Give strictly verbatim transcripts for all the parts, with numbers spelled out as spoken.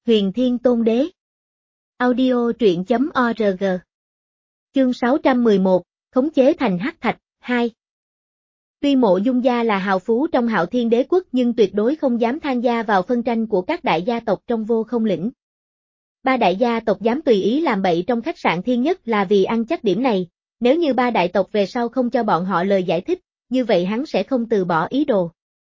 Huyền Thiên Tôn Đế. Audio truyện chấm org. Chương sáu trăm mười một, khống chế thành hắc thạch, hai. Tuy Mộ Dung gia là hào phú trong Hạo Thiên Đế quốc nhưng tuyệt đối không dám tham gia vào phân tranh của các đại gia tộc trong Vô Không lĩnh. Ba đại gia tộc dám tùy ý làm bậy trong khách sạn Thiên Nhất là vì ăn chắc điểm này, nếu như ba đại tộc về sau không cho bọn họ lời giải thích, như vậy hắn sẽ không từ bỏ ý đồ.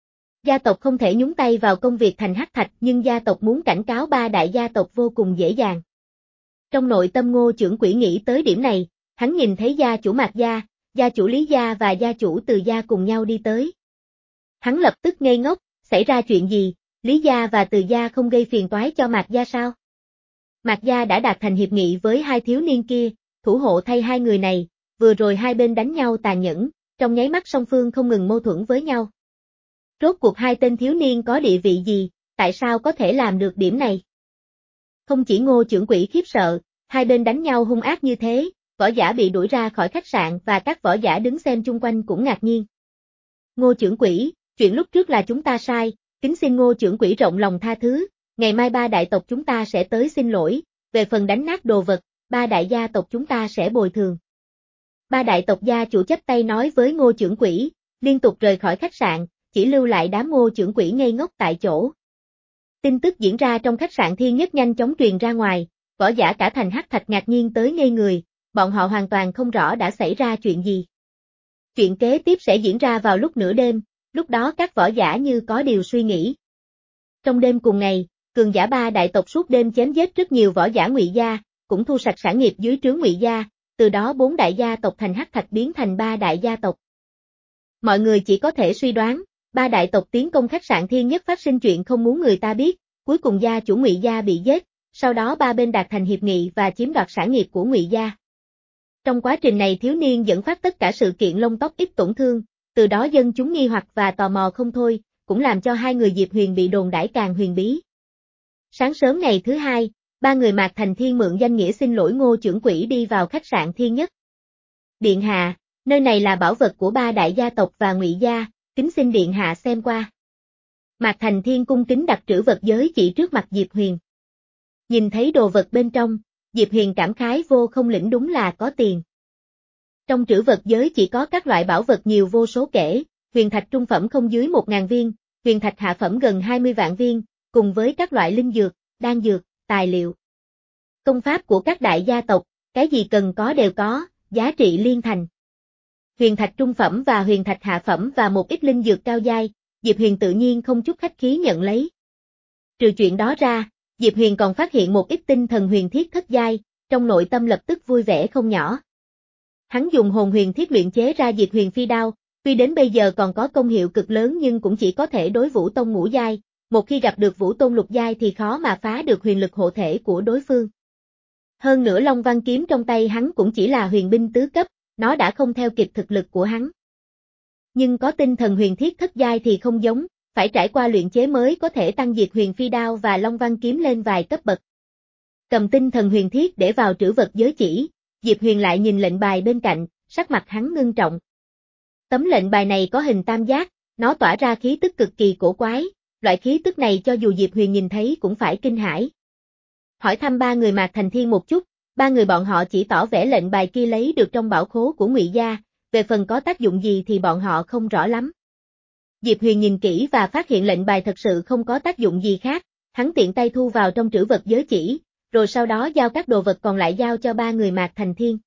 Gia tộc không thể nhúng tay vào công việc thành hắc thạch nhưng gia tộc muốn cảnh cáo ba đại gia tộc vô cùng dễ dàng. Trong nội tâm Ngô Chưởng Quỷ nghĩ tới điểm này, hắn nhìn thấy gia chủ Mạc gia, gia chủ Lý gia và gia chủ Từ gia cùng nhau đi tới. Hắn lập tức ngây ngốc, xảy ra chuyện gì, Lý gia và Từ gia không gây phiền toái cho Mạc gia sao? Mạc gia đã đạt thành hiệp nghị với hai thiếu niên kia, thủ hộ thay hai người này, vừa rồi hai bên đánh nhau tàn nhẫn, trong nháy mắt song phương không ngừng mâu thuẫn với nhau. Rốt cuộc hai tên thiếu niên có địa vị gì, tại sao có thể làm được điểm này? Không chỉ Ngô Chưởng Quỷ khiếp sợ, hai bên đánh nhau hung ác như thế, võ giả bị đuổi ra khỏi khách sạn và các võ giả đứng xem chung quanh cũng ngạc nhiên. Ngô Chưởng Quỷ, chuyện lúc trước là chúng ta sai, kính xin Ngô Chưởng Quỷ rộng lòng tha thứ, ngày mai ba đại tộc chúng ta sẽ tới xin lỗi, về phần đánh nát đồ vật, ba đại gia tộc chúng ta sẽ bồi thường. Ba đại tộc gia chủ chắp tay nói với Ngô Chưởng Quỷ, liên tục rời khỏi khách sạn, chỉ lưu lại đám Ngô Chưởng Quỷ ngây ngốc tại chỗ. Tin tức diễn ra trong khách sạn Thiên Nhất nhanh chóng truyền ra ngoài, võ giả cả thành hắc thạch ngạc nhiên tới ngây người, bọn họ hoàn toàn không rõ đã xảy ra chuyện gì. Chuyện kế tiếp sẽ diễn ra vào lúc nửa đêm, lúc đó các võ giả như có điều suy nghĩ. Trong đêm cùng ngày, cường giả ba đại tộc suốt đêm chém giết rất nhiều võ giả Ngụy gia, cũng thu sạch sản nghiệp dưới trướng Ngụy gia, từ đó bốn đại gia tộc thành hắc thạch biến thành ba đại gia tộc. Mọi người chỉ có thể suy đoán, ba đại tộc tiến công khách sạn Thiên Nhất phát sinh chuyện không muốn người ta biết, cuối cùng gia chủ Ngụy gia bị giết, sau đó ba bên đạt thành hiệp nghị và chiếm đoạt sản nghiệp của Ngụy gia. Trong quá trình này thiếu niên dẫn phát tất cả sự kiện lông tóc ít tổn thương, từ đó dân chúng nghi hoặc và tò mò không thôi, cũng làm cho hai người Diệp Huyền bị đồn đãi càng huyền bí. Sáng sớm ngày thứ hai, ba người Mạc Thành Thiên mượn danh nghĩa xin lỗi Ngô Chưởng Quỷ đi vào khách sạn Thiên Nhất. Điện hạ, nơi này là bảo vật của ba đại gia tộc và Ngụy gia, kính xin điện hạ xem qua. Mạc Thành Thiên cung kính đặt trữ vật giới chỉ trước mặt Diệp Huyền. Nhìn thấy đồ vật bên trong, Diệp Huyền cảm khái Vô Không lĩnh đúng là có tiền. Trong trữ vật giới chỉ có các loại bảo vật nhiều vô số kể, huyền thạch trung phẩm không dưới một ngàn viên, huyền thạch hạ phẩm gần hai mươi vạn viên, cùng với các loại linh dược, đan dược, tài liệu. Công pháp của các đại gia tộc, cái gì cần có đều có, giá trị liên thành. Huyền thạch trung phẩm và huyền thạch hạ phẩm và một ít linh dược cao giai, Diệp Huyền tự nhiên không chút khách khí nhận lấy. Trừ chuyện đó ra, Diệp Huyền còn phát hiện một ít tinh thần huyền thiết thất giai, trong nội tâm lập tức vui vẻ không nhỏ. Hắn dùng hồn huyền thiết luyện chế ra Diệp Huyền phi đao, tuy đến bây giờ còn có công hiệu cực lớn nhưng cũng chỉ có thể đối Vũ Tông ngũ giai, một khi gặp được Vũ Tôn lục giai thì khó mà phá được huyền lực hộ thể của đối phương. Hơn nữa Long Văn kiếm trong tay hắn cũng chỉ là huyền binh tứ cấp, nó đã không theo kịp thực lực của hắn. Nhưng có tinh thần huyền thiết thất giai thì không giống, phải trải qua luyện chế mới có thể tăng Diệp Huyền phi đao và Long Văn kiếm lên vài cấp bậc. Cầm tinh thần huyền thiết để vào trữ vật giới chỉ, Diệp Huyền lại nhìn lệnh bài bên cạnh, sắc mặt hắn ngưng trọng. Tấm lệnh bài này có hình tam giác, nó tỏa ra khí tức cực kỳ cổ quái, loại khí tức này cho dù Diệp Huyền nhìn thấy cũng phải kinh hãi. Hỏi thăm ba người Mạc Thành Thiên một chút, ba người bọn họ chỉ tỏ vẻ lệnh bài kia lấy được trong bảo khố của Ngụy gia, về phần có tác dụng gì thì bọn họ không rõ lắm. Diệp Huyền nhìn kỹ và phát hiện lệnh bài thật sự không có tác dụng gì khác, hắn tiện tay thu vào trong trữ vật giới chỉ, rồi sau đó giao các đồ vật còn lại giao cho ba người Mạc Thành Thiên.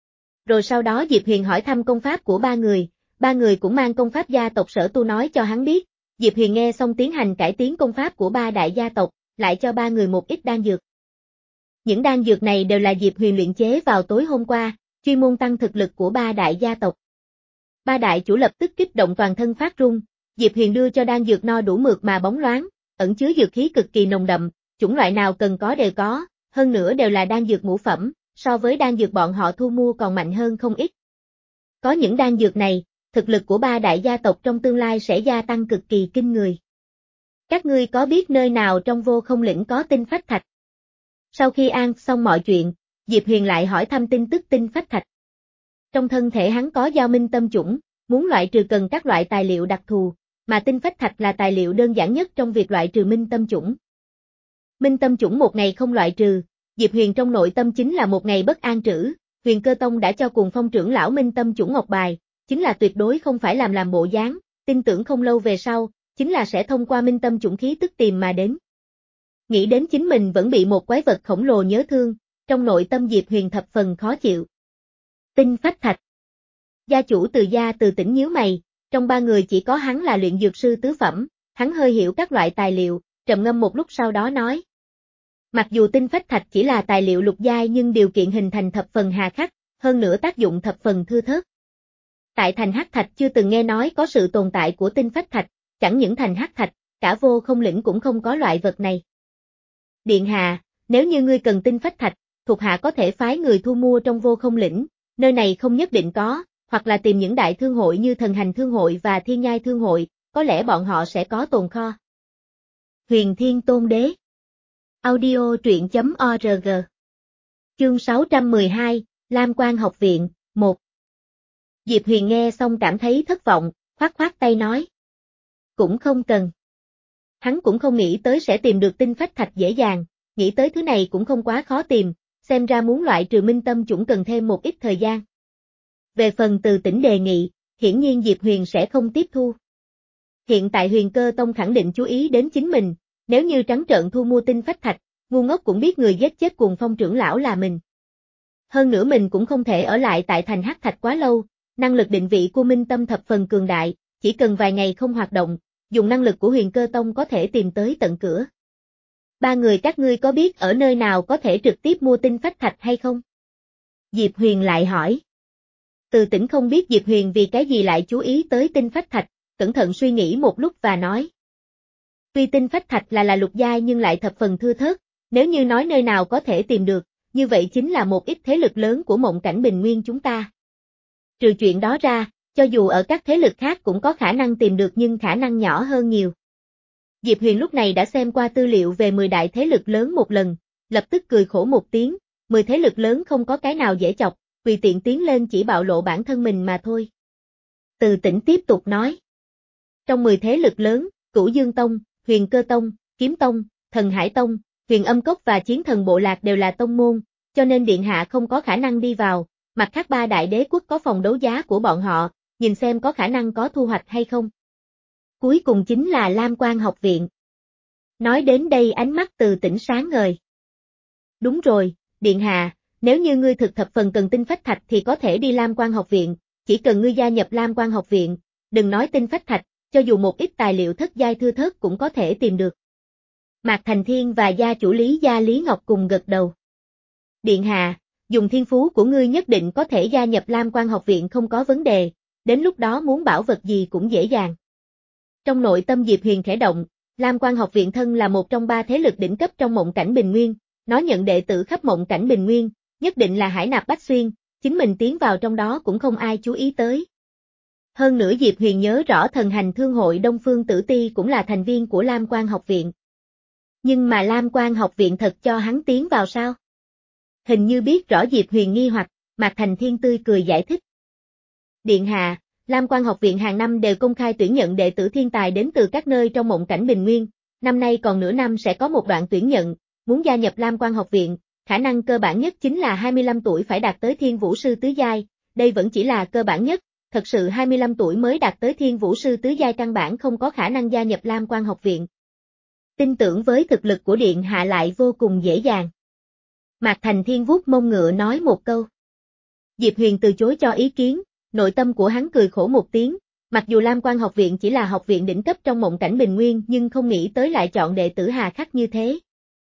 Rồi sau đó Diệp Huyền hỏi thăm công pháp của ba người, ba người cũng mang công pháp gia tộc Sở Tu nói cho hắn biết, Diệp Huyền nghe xong tiến hành cải tiến công pháp của ba đại gia tộc, lại cho ba người một ít đan dược. Những đan dược này đều là Diệp Huyền luyện chế vào tối hôm qua, chuyên môn tăng thực lực của ba đại gia tộc. Ba đại chủ lập tức kích động toàn thân phát run, Diệp Huyền đưa cho đan dược no đủ mượt mà bóng loáng, ẩn chứa dược khí cực kỳ nồng đậm, chủng loại nào cần có đều có, hơn nữa đều là đan dược ngũ phẩm, so với đan dược bọn họ thu mua còn mạnh hơn không ít. Có những đan dược này, thực lực của ba đại gia tộc trong tương lai sẽ gia tăng cực kỳ kinh người. Các ngươi có biết nơi nào trong Vô Không lĩnh có tinh phách thạch? Sau khi an xong mọi chuyện, Diệp Huyền lại hỏi thăm tin tức tinh phách thạch. Trong thân thể hắn có giao minh tâm chủng, muốn loại trừ cần các loại tài liệu đặc thù, mà tinh phách thạch là tài liệu đơn giản nhất trong việc loại trừ minh tâm chủng. Minh tâm chủng một ngày không loại trừ, Diệp Huyền trong nội tâm chính là một ngày bất an trữ, Huyền Cơ Tông đã cho Cuồng Phong trưởng lão Minh tâm chủng ngọc bài, chính là tuyệt đối không phải làm làm bộ dáng, tin tưởng không lâu về sau, chính là sẽ thông qua Minh tâm chủng khí tức tìm mà đến. Nghĩ đến chính mình vẫn bị một quái vật khổng lồ nhớ thương, trong nội tâm Diệp Huyền thập phần khó chịu. Tinh phách thạch. Gia chủ Từ gia Từ Tĩnh nhíu mày, trong ba người chỉ có hắn là luyện dược sư tứ phẩm, hắn hơi hiểu các loại tài liệu, trầm ngâm một lúc sau đó nói. Mặc dù tinh phách thạch chỉ là tài liệu lục giai nhưng điều kiện hình thành thập phần hà khắc, hơn nữa tác dụng thập phần thưa thớt. Tại thành Hắc Thạch chưa từng nghe nói có sự tồn tại của tinh phách thạch, chẳng những thành Hắc Thạch, cả Vô Không lĩnh cũng không có loại vật này. Điện hạ, nếu như ngươi cần tinh phách thạch, thuộc hạ có thể phái người thu mua trong Vô Không lĩnh, nơi này không nhất định có, hoặc là tìm những đại thương hội như Thần Hành Thương hội và Thiên Nhai Thương hội, có lẽ bọn họ sẽ có tồn kho. Huyền Thiên Tôn Đế. Audio truyện chấm org. Chương sáu trăm mười hai, Lam Quang Học viện, một. Diệp Huyền nghe xong cảm thấy thất vọng, khoát khoát tay nói. Cũng không cần. Hắn cũng không nghĩ tới sẽ tìm được tinh phách thạch dễ dàng, nghĩ tới thứ này cũng không quá khó tìm, xem ra muốn loại trừ minh tâm chủng cần thêm một ít thời gian. Về phần Từ Tĩnh đề nghị, hiển nhiên Diệp Huyền sẽ không tiếp thu. Hiện tại Huyền Cơ Tông khẳng định chú ý đến chính mình, nếu như trắng trợn thu mua tinh phách thạch, ngu ngốc cũng biết người giết chết Cuồng Phong trưởng lão là mình. Hơn nữa mình cũng không thể ở lại tại thành Hắc Thạch quá lâu, năng lực định vị của Minh Tâm thập phần cường đại, chỉ cần vài ngày không hoạt động, dùng năng lực của Huyền Cơ Tông có thể tìm tới tận cửa. Ba người các ngươi có biết ở nơi nào có thể trực tiếp mua tinh phách thạch hay không? Diệp Huyền lại hỏi. Từ Tĩnh không biết Diệp Huyền vì cái gì lại chú ý tới tinh phách thạch, cẩn thận suy nghĩ một lúc và nói. Tuy tinh phách thạch là là lục giai nhưng lại thập phần thưa thớt, nếu như nói nơi nào có thể tìm được, như vậy chính là một ít thế lực lớn của mộng cảnh bình nguyên chúng ta. Trừ chuyện đó ra, cho dù ở các thế lực khác cũng có khả năng tìm được nhưng khả năng nhỏ hơn nhiều. Diệp Huyền lúc này đã xem qua tư liệu về mười đại thế lực lớn một lần, lập tức cười khổ một tiếng, mười thế lực lớn không có cái nào dễ chọc, tùy tiện tiến lên chỉ bạo lộ bản thân mình mà thôi. Từ Tĩnh tiếp tục nói. Trong mười thế lực lớn, Cửu Dương Tông, Huyền Cơ Tông, Kiếm Tông, Thần Hải Tông, Huyền Âm Cốc và Chiến Thần Bộ Lạc đều là tông môn, cho nên Điện Hạ không có khả năng đi vào, mặt khác ba đại đế quốc có phòng đấu giá của bọn họ, nhìn xem có khả năng có thu hoạch hay không. Cuối cùng chính là Lam Quang Học viện. Nói đến đây ánh mắt Từ Tĩnh sáng ngời. Đúng rồi, Điện Hạ, nếu như ngươi thực thập phần cần tinh phách thạch thì có thể đi Lam Quang Học viện, chỉ cần ngươi gia nhập Lam Quang Học viện, đừng nói tinh phách thạch, cho dù một ít tài liệu thất giai thưa thớt cũng có thể tìm được. Mạc Thành Thiên và gia chủ Lý gia Lý Ngọc cùng gật đầu. Điện Hạ, dùng thiên phú của ngươi nhất định có thể gia nhập Lam Quang Học viện không có vấn đề, đến lúc đó muốn bảo vật gì cũng dễ dàng. Trong nội tâm Diệp Huyền khẽ động, Lam Quang Học viện thân là một trong ba thế lực đỉnh cấp trong mộng cảnh bình nguyên, nó nhận đệ tử khắp mộng cảnh bình nguyên, nhất định là hải nạp bách xuyên, chính mình tiến vào trong đó cũng không ai chú ý tới. Hơn nữa Diệp Huyền nhớ rõ Thần Hành Thương hội Đông Phương Tử Ti cũng là thành viên của Lam Quang Học viện. Nhưng mà Lam Quang Học viện thật cho hắn tiến vào sao? Hình như biết rõ Diệp Huyền nghi hoặc, Mạc Thành Thiên tươi cười giải thích. Điện Hạ, Lam Quang Học viện hàng năm đều công khai tuyển nhận đệ tử thiên tài đến từ các nơi trong mộng cảnh bình nguyên, năm nay còn nửa năm sẽ có một đoạn tuyển nhận, muốn gia nhập Lam Quang Học viện, khả năng cơ bản nhất chính là hai mươi lăm tuổi phải đạt tới Thiên Vũ sư tứ giai, đây vẫn chỉ là cơ bản nhất, thật sự hai mươi lăm tuổi mới đạt tới Thiên Vũ sư tứ giai căn bản không có khả năng gia nhập Lam Quang Học viện. Tin tưởng với thực lực của Điện Hạ lại vô cùng dễ dàng. Mạc Thành Thiên vuốt mông ngựa nói một câu. Diệp Huyền từ chối cho ý kiến, nội tâm của hắn cười khổ một tiếng, mặc dù Lam Quang Học viện chỉ là học viện đỉnh cấp trong mộng cảnh bình nguyên nhưng không nghĩ tới lại chọn đệ tử hà khắc như thế.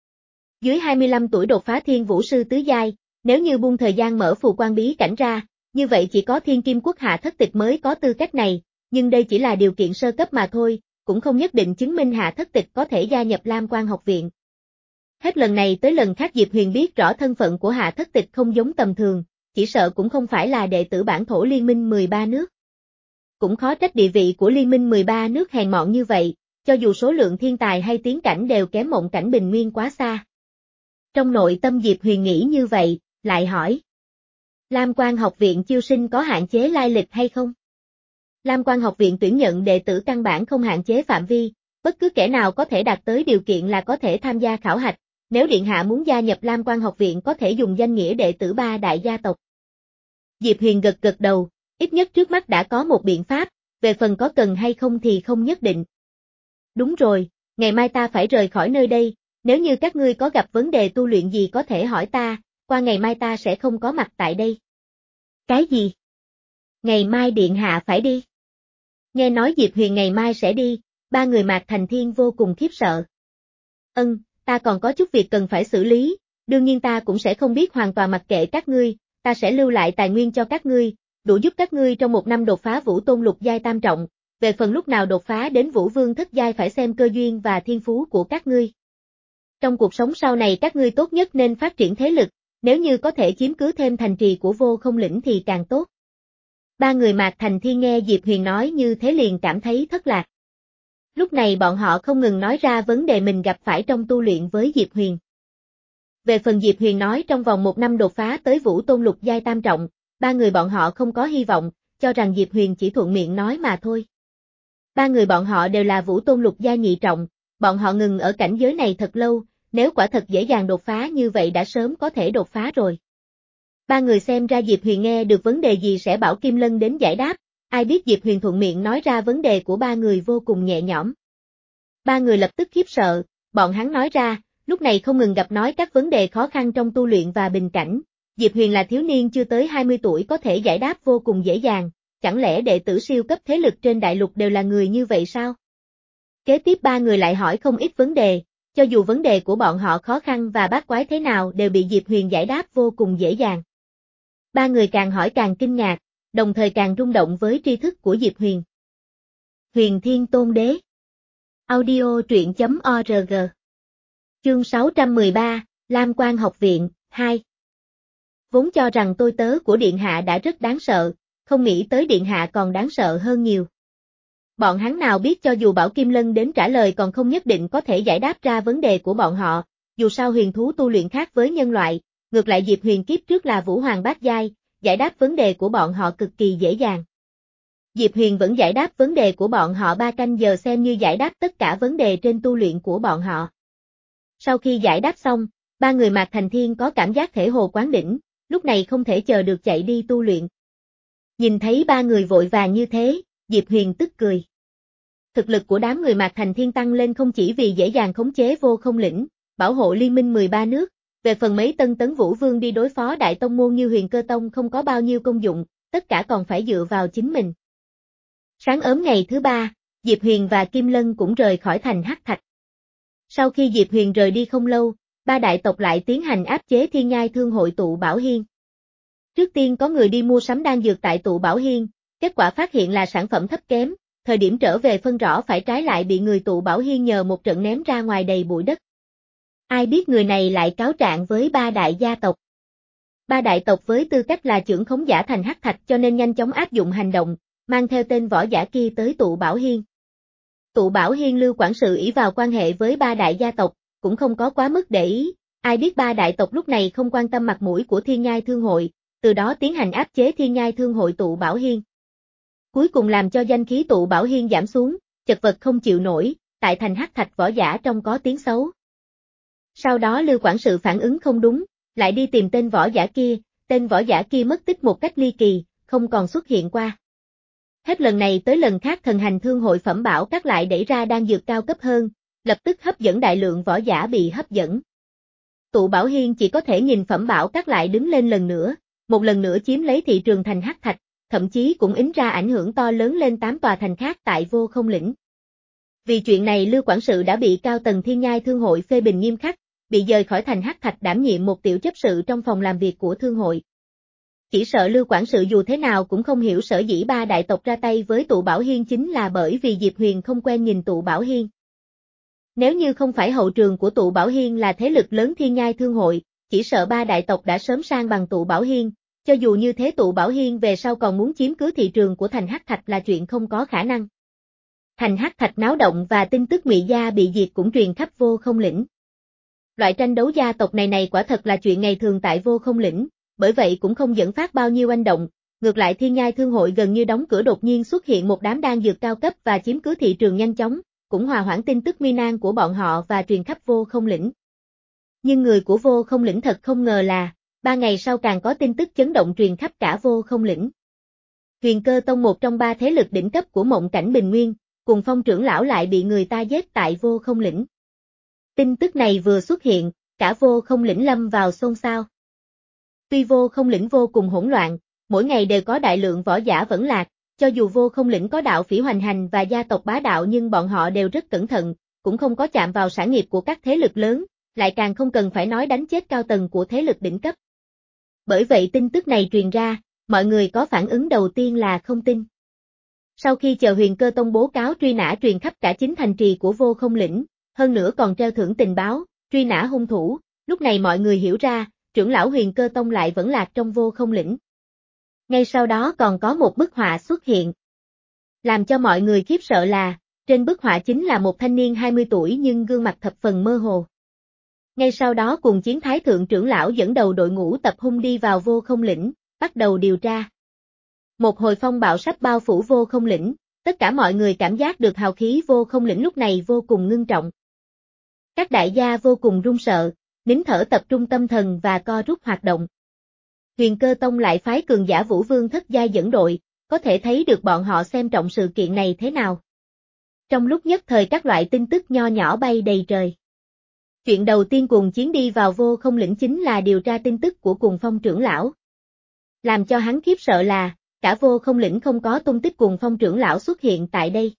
Dưới hai mươi lăm tuổi đột phá Thiên Vũ sư tứ giai, nếu như buông thời gian mở phù quan bí cảnh ra, như vậy chỉ có Thiên Kim Quốc Hạ Thất Tịch mới có tư cách này, nhưng đây chỉ là điều kiện sơ cấp mà thôi, cũng không nhất định chứng minh Hạ Thất Tịch có thể gia nhập Lam Quang Học viện. Hết lần này tới lần khác Diệp Huyền biết rõ thân phận của Hạ Thất Tịch không giống tầm thường, chỉ sợ cũng không phải là đệ tử bản thổ liên minh mười ba nước. Cũng khó trách địa vị của liên minh mười ba nước hèn mọn như vậy, cho dù số lượng thiên tài hay tiến cảnh đều kém mộng cảnh bình nguyên quá xa. Trong nội tâm Diệp Huyền nghĩ như vậy, lại hỏi. Lam Quang Học viện chiêu sinh có hạn chế lai lịch hay không? Lam Quang Học viện tuyển nhận đệ tử căn bản không hạn chế phạm vi, bất cứ kẻ nào có thể đạt tới điều kiện là có thể tham gia khảo hạch, Nếu điện hạ muốn gia nhập Lam Quan học viện có thể dùng danh nghĩa đệ tử ba đại gia tộc. Diệp Huyền gật gật đầu, ít nhất trước mắt đã có một biện pháp, về phần có cần hay không thì không nhất định. Đúng rồi, ngày mai ta phải rời khỏi nơi đây, nếu như các ngươi có gặp vấn đề tu luyện gì có thể hỏi ta, qua ngày mai ta sẽ không có mặt tại đây. Cái gì? Ngày mai điện hạ phải đi. Nghe nói Diệp Huyền ngày mai sẽ đi, ba người Mạc Thành Thiên vô cùng khiếp sợ. Ân, ta còn có chút việc cần phải xử lý, đương nhiên ta cũng sẽ không biết hoàn toàn mặc kệ các ngươi, ta sẽ lưu lại tài nguyên cho các ngươi, đủ giúp các ngươi trong một năm đột phá Vũ Tôn lục giai tam trọng, về phần lúc nào đột phá đến Vũ Vương thất giai phải xem cơ duyên và thiên phú của các ngươi. Trong cuộc sống sau này các ngươi tốt nhất nên phát triển thế lực, nếu như có thể chiếm cứ thêm thành trì của Vô Không lĩnh thì càng tốt. Ba người Mạc Thành Thiên nghe Diệp Huyền nói như thế liền cảm thấy thất lạc. Lúc này bọn họ không ngừng nói ra vấn đề mình gặp phải trong tu luyện với Diệp Huyền. Về phần Diệp Huyền nói trong vòng một năm đột phá tới Vũ Tôn lục giai tam trọng, ba người bọn họ không có hy vọng, cho rằng Diệp Huyền chỉ thuận miệng nói mà thôi. Ba người bọn họ đều là Vũ Tôn lục giai nhị trọng, bọn họ ngừng ở cảnh giới này thật lâu, nếu quả thật dễ dàng đột phá như vậy đã sớm có thể đột phá rồi. Ba người xem ra Diệp Huyền nghe được vấn đề gì sẽ bảo Kim Lân đến giải đáp, ai biết Diệp Huyền thuận miệng nói ra vấn đề của ba người vô cùng nhẹ nhõm. Ba người lập tức khiếp sợ, bọn hắn nói ra, lúc này không ngừng gặp nói các vấn đề khó khăn trong tu luyện và bình cảnh, Diệp Huyền là thiếu niên chưa tới hai mươi tuổi có thể giải đáp vô cùng dễ dàng, chẳng lẽ đệ tử siêu cấp thế lực trên đại lục đều là người như vậy sao? Kế tiếp ba người lại hỏi không ít vấn đề, cho dù vấn đề của bọn họ khó khăn và bát quái thế nào đều bị Diệp Huyền giải đáp vô cùng dễ dàng. Ba người càng hỏi càng kinh ngạc, đồng thời càng rung động với tri thức của Diệp Huyền. Huyền Thiên Tôn Đế. Audio truyện chấm org. Chương sáu trăm mười ba, Lam Quan học viện, hai. Vốn cho rằng tôi tớ của Điện Hạ đã rất đáng sợ, không nghĩ tới Điện Hạ còn đáng sợ hơn nhiều. Bọn hắn nào biết cho dù bảo Kim Lân đến trả lời còn không nhất định có thể giải đáp ra vấn đề của bọn họ, dù sao huyền thú tu luyện khác với nhân loại, ngược lại Diệp Huyền kiếp trước là Vũ Hoàng bát giai, giải đáp vấn đề của bọn họ cực kỳ dễ dàng. Diệp Huyền vẫn giải đáp vấn đề của bọn họ ba canh giờ xem như giải đáp tất cả vấn đề trên tu luyện của bọn họ. Sau khi giải đáp xong, ba người Mạc Thành Thiên có cảm giác thể hồ quán đỉnh, lúc này không thể chờ được chạy đi tu luyện. Nhìn thấy ba người vội vàng như thế, Diệp Huyền tức cười. Thực lực của đám người Mạc Thành Thiên tăng lên không chỉ vì dễ dàng khống chế Vô Không lĩnh, bảo hộ liên minh mười ba nước, về phần mấy tân tấn Vũ Vương đi đối phó đại tông môn như Huyền Cơ Tông không có bao nhiêu công dụng, tất cả còn phải dựa vào chính mình. Sáng ớm ngày thứ ba, Diệp Huyền và Kim Lân cũng rời khỏi thành Hắc Thạch. Sau khi Diệp Huyền rời đi không lâu, ba đại tộc lại tiến hành áp chế Thiên Nhai Thương hội tụ Bảo Hiên. Trước tiên có người đi mua sắm đan dược tại tụ Bảo Hiên, kết quả phát hiện là sản phẩm thấp kém, thời điểm trở về phân rõ phải trái lại bị người tụ Bảo Hiên nhờ một trận ném ra ngoài đầy bụi đất. Ai biết người này lại cáo trạng với ba đại gia tộc. Ba đại tộc với tư cách là trưởng khống giả thành Hắc Thạch cho nên nhanh chóng áp dụng hành động, mang theo tên võ giả kia tới tụ Bảo Hiên. Tụ Bảo Hiên Lưu quản sự ỷ vào quan hệ với ba đại gia tộc, cũng không có quá mức để ý, ai biết ba đại tộc lúc này không quan tâm mặt mũi của Thiên Nhai Thương hội, từ đó tiến hành áp chế Thiên Nhai Thương hội tụ Bảo Hiên. Cuối cùng làm cho danh khí tụ Bảo Hiên giảm xuống, chật vật không chịu nổi, tại thành Hắc Thạch võ giả trong có tiếng xấu. Sau đó Lưu quản sự phản ứng không đúng, lại đi tìm tên võ giả kia, tên võ giả kia mất tích một cách ly kỳ, không còn xuất hiện qua. Hết lần này tới lần khác thần hành thương hội phẩm bảo các lại đẩy ra đan dược cao cấp hơn, lập tức hấp dẫn đại lượng võ giả bị hấp dẫn. Tụ Bảo Hiên chỉ có thể nhìn phẩm bảo các lại đứng lên lần nữa, một lần nữa chiếm lấy thị trường thành Hắc Thạch, thậm chí cũng ính ra ảnh hưởng to lớn lên tám tòa thành khác tại Vô Không lĩnh. Vì chuyện này Lưu quản sự đã bị cao tầng Thiên Nhai Thương hội phê bình nghiêm khắc, bị dời khỏi thành Hắc Thạch đảm nhiệm một tiểu chấp sự trong phòng làm việc của thương hội. Chỉ sợ Lưu quản sự dù thế nào cũng không hiểu sở dĩ ba đại tộc ra tay với tụ Bảo Hiên chính là bởi vì Diệp Huyền không quen nhìn tụ Bảo Hiên. Nếu như không phải hậu trường của tụ Bảo Hiên là thế lực lớn Thiên Nhai Thương hội, chỉ sợ ba đại tộc đã sớm sang bằng tụ Bảo Hiên, cho dù như thế tụ Bảo Hiên về sau còn muốn chiếm cứ thị trường của thành Hắc Thạch là chuyện không có khả năng. Thành Hắc Thạch náo động và tin tức Ngụy gia bị diệt cũng truyền khắp Vô Không lĩnh. Loại tranh đấu gia tộc này này quả thật là chuyện ngày thường tại Vô Không lĩnh, bởi vậy cũng không dẫn phát bao nhiêu oanh động, ngược lại Thiên Nhai Thương hội gần như đóng cửa đột nhiên xuất hiện một đám đan dược cao cấp và chiếm cứ thị trường nhanh chóng, cũng hòa hoãn tin tức nguy nan của bọn họ và truyền khắp Vô Không lĩnh. Nhưng người của Vô Không Lĩnh thật không ngờ là, ba ngày sau càng có tin tức chấn động truyền khắp cả Vô Không Lĩnh. Huyền Cơ Tông một trong ba thế lực đỉnh cấp của Mộng Cảnh Bình Nguyên, Cùng Phong trưởng lão lại bị người ta giết tại Vô Không Lĩnh. Tin tức này vừa xuất hiện, cả Vô Không Lĩnh lâm vào xôn xao. Tuy Vô Không Lĩnh vô cùng hỗn loạn, mỗi ngày đều có đại lượng võ giả vẫn lạc, cho dù Vô Không Lĩnh có đạo phỉ hoành hành và gia tộc bá đạo nhưng bọn họ đều rất cẩn thận, cũng không có chạm vào sản nghiệp của các thế lực lớn, lại càng không cần phải nói đánh chết cao tầng của thế lực đỉnh cấp. Bởi vậy tin tức này truyền ra, mọi người có phản ứng đầu tiên là không tin. Sau khi chờ Huyền Cơ Tông bố cáo truy nã truyền khắp cả chính thành trì của Vô Không Lĩnh, hơn nữa còn treo thưởng tình báo, truy nã hung thủ, lúc này mọi người hiểu ra, trưởng lão Huyền Cơ Tông lại vẫn lạc trong Vô Không Lĩnh. Ngay sau đó còn có một bức họa xuất hiện. Làm cho mọi người khiếp sợ là, trên bức họa chính là một thanh niên hai mươi tuổi nhưng gương mặt thập phần mơ hồ. Ngay sau đó cùng chiến thái thượng trưởng lão dẫn đầu đội ngũ tập hung đi vào Vô Không Lĩnh, bắt đầu điều tra. Một hồi phong bạo sắp bao phủ Vô Không Lĩnh, tất cả mọi người cảm giác được hào khí Vô Không Lĩnh lúc này vô cùng ngưng trọng. Các đại gia vô cùng run sợ, nín thở tập trung tâm thần và co rút hoạt động. Huyền Cơ Tông lại phái cường giả Vũ Vương thất giai dẫn đội, có thể thấy được bọn họ xem trọng sự kiện này thế nào. Trong lúc nhất thời các loại tin tức nho nhỏ bay đầy trời. Chuyện đầu tiên Cuồng Chiến đi vào Vô Không Lĩnh chính là điều tra tin tức của Cuồng Phong trưởng lão. Làm cho hắn khiếp sợ là, cả Vô Không Lĩnh không có tung tích Cuồng Phong trưởng lão xuất hiện tại đây.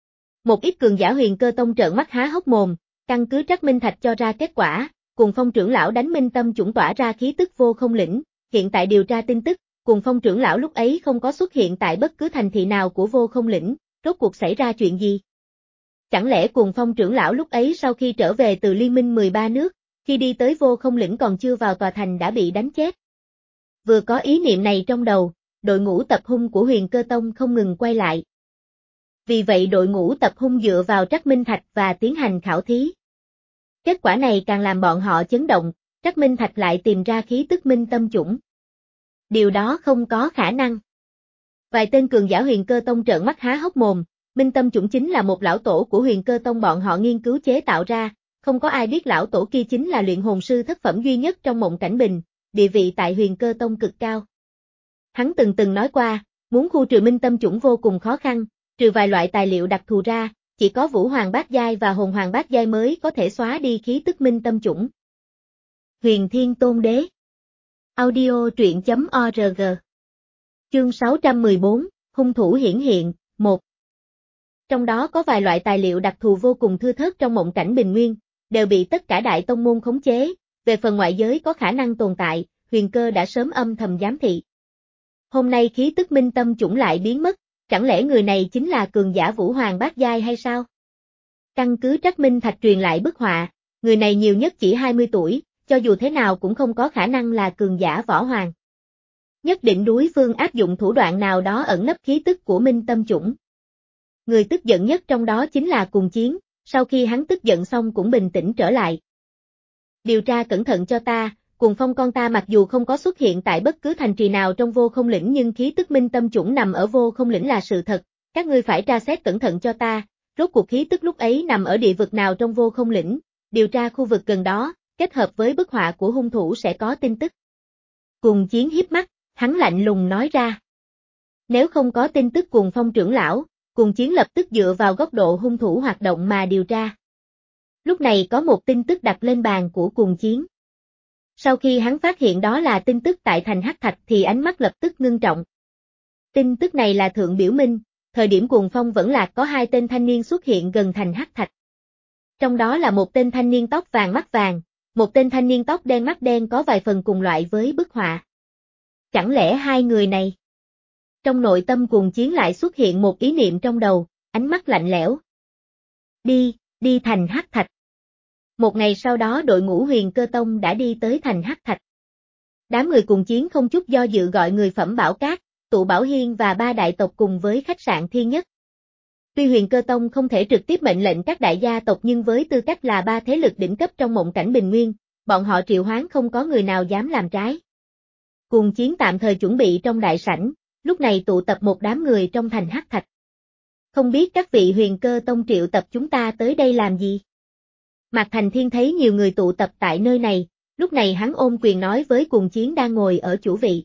Một ít cường giả Huyền Cơ Tông trợn mắt há hốc mồm, căn cứ Trắc Minh Thạch cho ra kết quả, Cuồng Phong trưởng lão đánh minh tâm chủng tỏa ra khí tức Vô Không Lĩnh, hiện tại điều tra tin tức, Cuồng Phong trưởng lão lúc ấy không có xuất hiện tại bất cứ thành thị nào của Vô Không Lĩnh, rốt cuộc xảy ra chuyện gì? Chẳng lẽ Cuồng Phong trưởng lão lúc ấy sau khi trở về từ Liên minh mười ba nước, khi đi tới Vô Không Lĩnh còn chưa vào tòa thành đã bị đánh chết? Vừa có ý niệm này trong đầu, đội ngũ tập hung của Huyền Cơ Tông không ngừng quay lại. Vì vậy đội ngũ tập hung dựa vào Trắc Minh Thạch và tiến hành khảo thí. Kết quả này càng làm bọn họ chấn động, Trắc Minh Thạch lại tìm ra khí tức minh tâm chủng. Điều đó không có khả năng. Vài tên cường giả Huyền Cơ Tông trợn mắt há hốc mồm, minh tâm chủng chính là một lão tổ của Huyền Cơ Tông bọn họ nghiên cứu chế tạo ra, không có ai biết lão tổ kia chính là luyện hồn sư thất phẩm duy nhất trong Mộng Cảnh Bình, địa vị tại Huyền Cơ Tông cực cao. Hắn từng từng nói qua, muốn khu trừ minh tâm chủng vô cùng khó khăn, trừ vài loại tài liệu đặc thù ra, chỉ có Vũ Hoàng Bát Giai và Hồn Hoàng Bát Giai mới có thể xóa đi khí tức minh tâm chủng. Huyền Thiên Tôn Đế Audio truyện chấm org Chương sáu trăm mười bốn, Hung thủ hiển hiện, một. Trong đó có vài loại tài liệu đặc thù vô cùng thưa thớt trong Mộng Cảnh Bình Nguyên, đều bị tất cả đại tông môn khống chế, về phần ngoại giới có khả năng tồn tại, Huyền Cơ đã sớm âm thầm giám thị. Hôm nay khí tức minh tâm chủng lại biến mất, chẳng lẽ người này chính là cường giả Vũ Hoàng Bát Giai hay sao? Căn cứ Trắc Minh Thạch truyền lại bức họa, người này nhiều nhất chỉ hai mươi tuổi, cho dù thế nào cũng không có khả năng là cường giả võ hoàng. Nhất định đối phương áp dụng thủ đoạn nào đó ẩn nấp khí tức của minh tâm chủng. Người tức giận nhất trong đó chính là Cuồng Chiến, sau khi hắn tức giận xong cũng bình tĩnh trở lại. Điều tra cẩn thận cho ta, Cuồng Phong con ta mặc dù không có xuất hiện tại bất cứ thành trì nào trong Vô Không Lĩnh nhưng khí tức minh tâm chủng nằm ở Vô Không Lĩnh là sự thật, các ngươi phải tra xét cẩn thận cho ta, rốt cuộc khí tức lúc ấy nằm ở địa vực nào trong Vô Không Lĩnh, điều tra khu vực gần đó, kết hợp với bức họa của hung thủ sẽ có tin tức. Cuồng Chiến hiếp mắt, hắn lạnh lùng nói ra. Nếu không có tin tức Cuồng Phong trưởng lão, Cuồng Chiến lập tức dựa vào góc độ hung thủ hoạt động mà điều tra. Lúc này có một tin tức đặt lên bàn của Cuồng Chiến. Sau khi hắn phát hiện đó là tin tức tại thành Hắc Thạch thì ánh mắt lập tức ngưng trọng. Tin tức này là thượng biểu minh, thời điểm Cuồng Phong vẫn lạc có hai tên thanh niên xuất hiện gần thành Hắc Thạch. Trong đó là một tên thanh niên tóc vàng mắt vàng, một tên thanh niên tóc đen mắt đen có vài phần cùng loại với bức họa. Chẳng lẽ hai người này? Trong nội tâm Cuồng Chiến lại xuất hiện một ý niệm trong đầu, ánh mắt lạnh lẽo. Đi, đi thành Hắc Thạch. Một ngày sau đó đội ngũ Huyền Cơ Tông đã đi tới thành Hắc Thạch. Đám người Cuồng Chiến không chút do dự gọi người Phẩm Bảo Cát, Tụ Bảo Hiên và ba đại tộc cùng với khách sạn Thiên Nhất. Tuy Huyền Cơ Tông không thể trực tiếp mệnh lệnh các đại gia tộc nhưng với tư cách là ba thế lực đỉnh cấp trong Mộng Cảnh Bình Nguyên, bọn họ triệu hoán không có người nào dám làm trái. Cuồng Chiến tạm thời chuẩn bị trong đại sảnh, lúc này tụ tập một đám người trong thành Hắc Thạch. Không biết các vị Huyền Cơ Tông triệu tập chúng ta tới đây làm gì? Mạc Thành Thiên thấy nhiều người tụ tập tại nơi này, lúc này hắn ôm quyền nói với Cuồng Chiến đang ngồi ở chủ vị.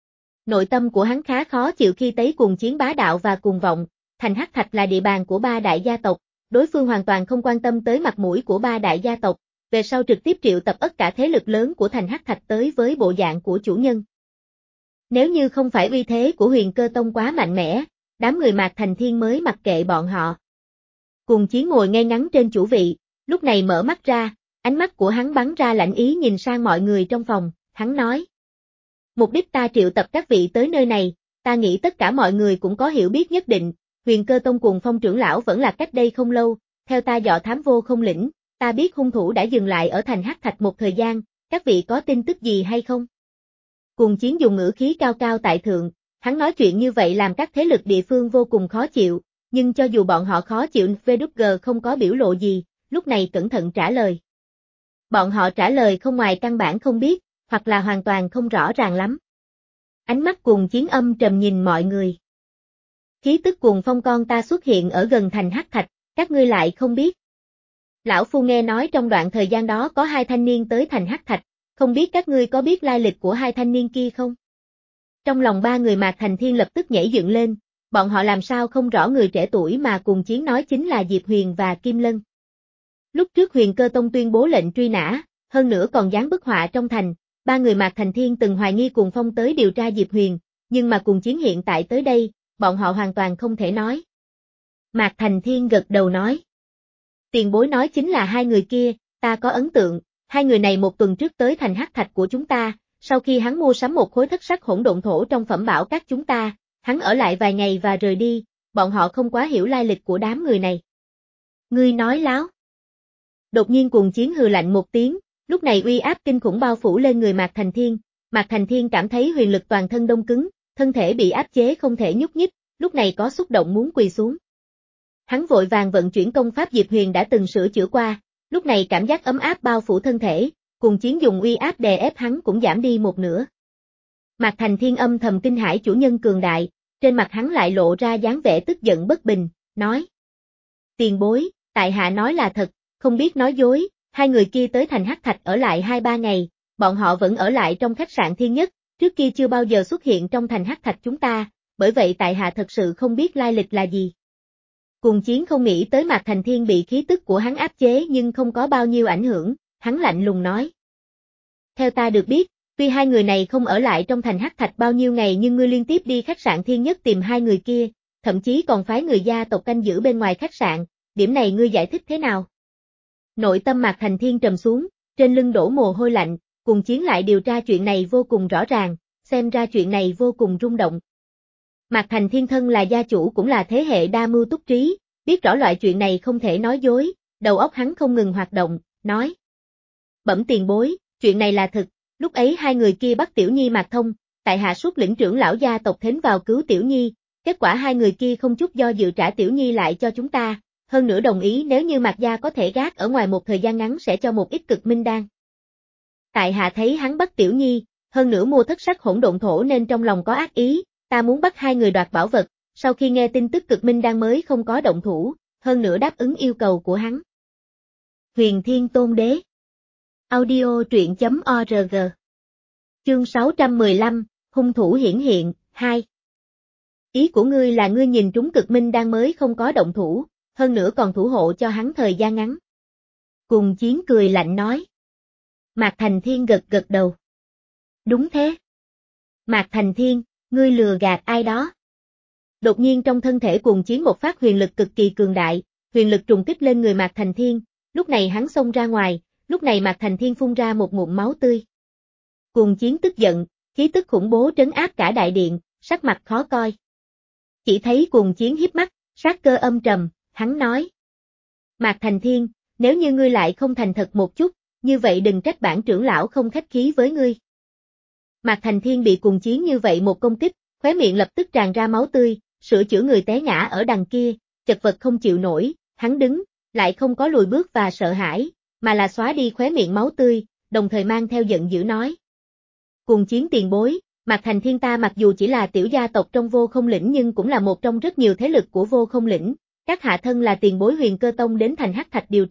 Nội tâm của hắn khá khó chịu khi thấy Cuồng Chiến bá đạo và cuồng vọng, thành Hắc Thạch là địa bàn của ba đại gia tộc, đối phương hoàn toàn không quan tâm tới mặt mũi của ba đại gia tộc, về sau trực tiếp triệu tập tất cả thế lực lớn của thành Hắc Thạch tới với bộ dạng của chủ nhân. Nếu như không phải uy thế của Huyền Cơ Tông quá mạnh mẽ, đám người Mạc Thành Thiên mới mặc kệ bọn họ. Cuồng Chiến ngồi ngay ngắn trên chủ vị, lúc này mở mắt ra, ánh mắt của hắn bắn ra lạnh ý nhìn sang mọi người trong phòng, hắn nói. Mục đích ta triệu tập các vị tới nơi này, ta nghĩ tất cả mọi người cũng có hiểu biết nhất định, Huyền Cơ Tông Cuồng Phong trưởng lão vẫn là cách đây không lâu, theo ta dò thám vô không lĩnh, ta biết hung thủ đã dừng lại ở thành Hắc Thạch một thời gian, các vị có tin tức gì hay không? Cuồng Chiến dùng ngữ khí cao cao tại thượng, hắn nói chuyện như vậy làm các thế lực địa phương vô cùng khó chịu, nhưng cho dù bọn họ khó chịu, vê kép giê không có biểu lộ gì, lúc này cẩn thận trả lời. Bọn họ trả lời không ngoài căn bản không biết, hoặc là hoàn toàn không rõ ràng lắm. Ánh mắt Cuồng Chiến âm trầm nhìn mọi người. Khí tức cuồng phong con ta xuất hiện ở gần thành Hắc Thạch, các ngươi lại không biết. Lão Phu nghe nói trong đoạn thời gian đó có hai thanh niên tới thành Hắc Thạch, không biết các ngươi có biết lai lịch của hai thanh niên kia không? Trong lòng ba người Mạc Thành Thiên lập tức nhảy dựng lên, bọn họ làm sao không rõ người trẻ tuổi mà Cuồng Chiến nói chính là Diệp Huyền và Kim Lân. Lúc trước Huyền Cơ Tông tuyên bố lệnh truy nã, hơn nữa còn dán bức họa trong thành, ba người Mạc Thành Thiên từng hoài nghi Cuồng Phong tới điều tra Diệp Huyền, nhưng mà Cuồng Chiến hiện tại tới đây, bọn họ hoàn toàn không thể nói. Mạc Thành Thiên gật đầu nói. Tiền bối nói chính là hai người kia, ta có ấn tượng, hai người này một tuần trước tới thành Hắc Thạch của chúng ta, sau khi hắn mua sắm một khối thất sắc hỗn độn thổ trong phẩm bảo các chúng ta, hắn ở lại vài ngày và rời đi, bọn họ không quá hiểu lai lịch của đám người này. Ngươi nói láo. Đột nhiên Cuồng Chiến hừ lạnh một tiếng, lúc này uy áp kinh khủng bao phủ lên người Mạc Thành Thiên, Mạc Thành Thiên cảm thấy huyền lực toàn thân đông cứng, thân thể bị áp chế không thể nhúc nhích, lúc này có xúc động muốn quỳ xuống. Hắn vội vàng vận chuyển công pháp Diệp Huyền đã từng sửa chữa qua, lúc này cảm giác ấm áp bao phủ thân thể, Cuồng Chiến dùng uy áp đè ép hắn cũng giảm đi một nửa. Mạc Thành Thiên âm thầm kinh hãi chủ nhân cường đại, trên mặt hắn lại lộ ra dáng vẻ tức giận bất bình, nói. Tiền bối, tại hạ nói là thật, không biết nói dối, hai người kia tới thành Hắc Thạch ở lại hai ba ngày, bọn họ vẫn ở lại trong khách sạn Thiên Nhất, trước kia chưa bao giờ xuất hiện trong thành Hắc Thạch chúng ta, bởi vậy tại hạ thật sự không biết lai lịch là gì. Cuồng Chiến không nghĩ tới Mạc Thành Thiên bị khí tức của hắn áp chế nhưng không có bao nhiêu ảnh hưởng, hắn lạnh lùng nói. Theo ta được biết, tuy hai người này không ở lại trong thành Hắc Thạch bao nhiêu ngày nhưng ngươi liên tiếp đi khách sạn Thiên Nhất tìm hai người kia, thậm chí còn phái người gia tộc canh giữ bên ngoài khách sạn, điểm này ngươi giải thích thế nào? Nội tâm Mạc Thành Thiên trầm xuống, trên lưng đổ mồ hôi lạnh, Cuồng Chiến lại điều tra chuyện này vô cùng rõ ràng, xem ra chuyện này vô cùng rung động. Mạc Thành Thiên thân là gia chủ cũng là thế hệ đa mưu túc trí, biết rõ loại chuyện này không thể nói dối, đầu óc hắn không ngừng hoạt động, nói. Bẩm tiền bối, chuyện này là thực, lúc ấy hai người kia bắt Tiểu Nhi Mạc Thông, tại hạ xuất lĩnh trưởng lão gia tộc thến vào cứu Tiểu Nhi, kết quả hai người kia không chút do dự trả Tiểu Nhi lại cho chúng ta, hơn nữa đồng ý nếu như Mạc gia có thể gác ở ngoài một thời gian ngắn sẽ cho một ít cực minh đan. Tại hạ thấy hắn bắt Tiểu Nhi, hơn nữa mua thất sắc hỗn độn thổ nên trong lòng có ác ý, ta muốn bắt hai người đoạt bảo vật, sau khi nghe tin tức cực minh đan mới không có động thủ, hơn nữa đáp ứng yêu cầu của hắn. Huyền Thiên Tôn Đế Audio truyện chấm org Chương sáu trăm mười lăm, hung thủ hiển hiện, hai. Ý của ngươi là ngươi nhìn trúng cực minh đan mới không có động thủ, hơn nữa còn thủ hộ cho hắn thời gian ngắn. Cuồng Chiến cười lạnh nói. Mạc Thành Thiên gật gật đầu. Đúng thế. Mạc Thành Thiên, ngươi lừa gạt ai đó. Đột nhiên trong thân thể Cuồng Chiến một phát huyền lực cực kỳ cường đại, huyền lực trùng kích lên người Mạc Thành Thiên, lúc này hắn xông ra ngoài, lúc này Mạc Thành Thiên phun ra một ngụm máu tươi. Cuồng Chiến tức giận, khí tức khủng bố trấn áp cả đại điện, sắc mặt khó coi. Chỉ thấy Cuồng Chiến hiếp mắt, sát cơ âm trầm, hắn nói. Mạc Thành Thiên, nếu như ngươi lại không thành thật một chút, như vậy đừng trách bản trưởng lão không khách khí với ngươi. Mạc Thành Thiên bị Cuồng Chiến như vậy một công kích, khóe miệng lập tức tràn ra máu tươi, sửa chữa người té ngã ở đằng kia, chật vật không chịu nổi, hắn đứng, lại không có lùi bước và sợ hãi, mà là xóa đi khóe miệng máu tươi, đồng thời mang theo giận dữ nói. Cuồng Chiến tiền bối, Mạc Thành Thiên ta mặc dù chỉ là tiểu gia tộc trong Vô Không Lĩnh nhưng cũng là một trong rất nhiều thế lực của Vô Không Lĩnh, các hạ thân là tiền bối Huyền Cơ Tông đến thành Hắc Thạch điều tra,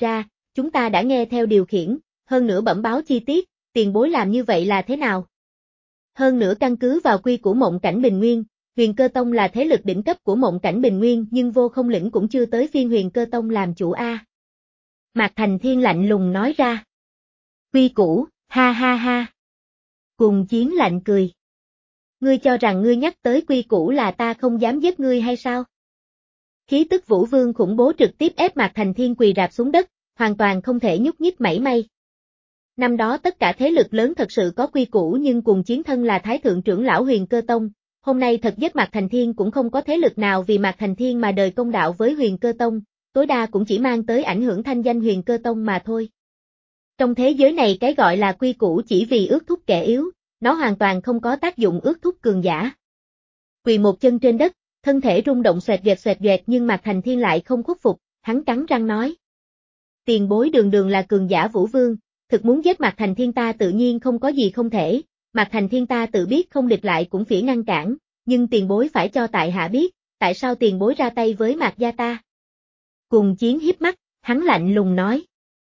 chúng ta đã nghe theo điều khiển, hơn nữa bẩm báo chi tiết, tiền bối làm như vậy là thế nào? Hơn nữa căn cứ vào quy của Mộng Cảnh Bình Nguyên, Huyền Cơ Tông là thế lực đỉnh cấp của Mộng Cảnh Bình Nguyên nhưng Vô Không Lĩnh cũng chưa tới phiên Huyền Cơ Tông làm chủ a. Mạc Thành Thiên lạnh lùng nói ra. Quy củ, ha ha ha. Cùng Chiến lạnh cười. Ngươi cho rằng ngươi nhắc tới quy củ là ta không dám giết ngươi hay sao? Khí tức Vũ Vương khủng bố trực tiếp ép Mạc Thành Thiên quỳ rạp xuống đất, hoàn toàn không thể nhúc nhích mảy may. Năm đó tất cả thế lực lớn thật sự có quy củ nhưng Cùng Chiến thân là Thái Thượng trưởng lão Huyền Cơ Tông, hôm nay thật giết Mạc Thành Thiên cũng không có thế lực nào vì Mạc Thành Thiên mà đời công đạo với Huyền Cơ Tông, tối đa cũng chỉ mang tới ảnh hưởng thanh danh Huyền Cơ Tông mà thôi. Trong thế giới này cái gọi là quy củ chỉ vì ước thúc kẻ yếu, nó hoàn toàn không có tác dụng ước thúc cường giả. Quỳ một chân trên đất, thân thể rung động xoẹt xoẹt xoẹt xoẹt nhưng Mạc Thành Thiên lại không khuất phục, hắn cắn răng nói. Tiền bối đường đường là cường giả Vũ Vương, thực muốn giết Mạc Thành Thiên ta tự nhiên không có gì không thể, Mạc Thành Thiên ta tự biết không địch lại cũng phỉ ngăn cản, nhưng tiền bối phải cho tại hạ biết, tại sao tiền bối ra tay với Mạc gia ta. Cùng Chiến hiếp mắt, hắn lạnh lùng nói.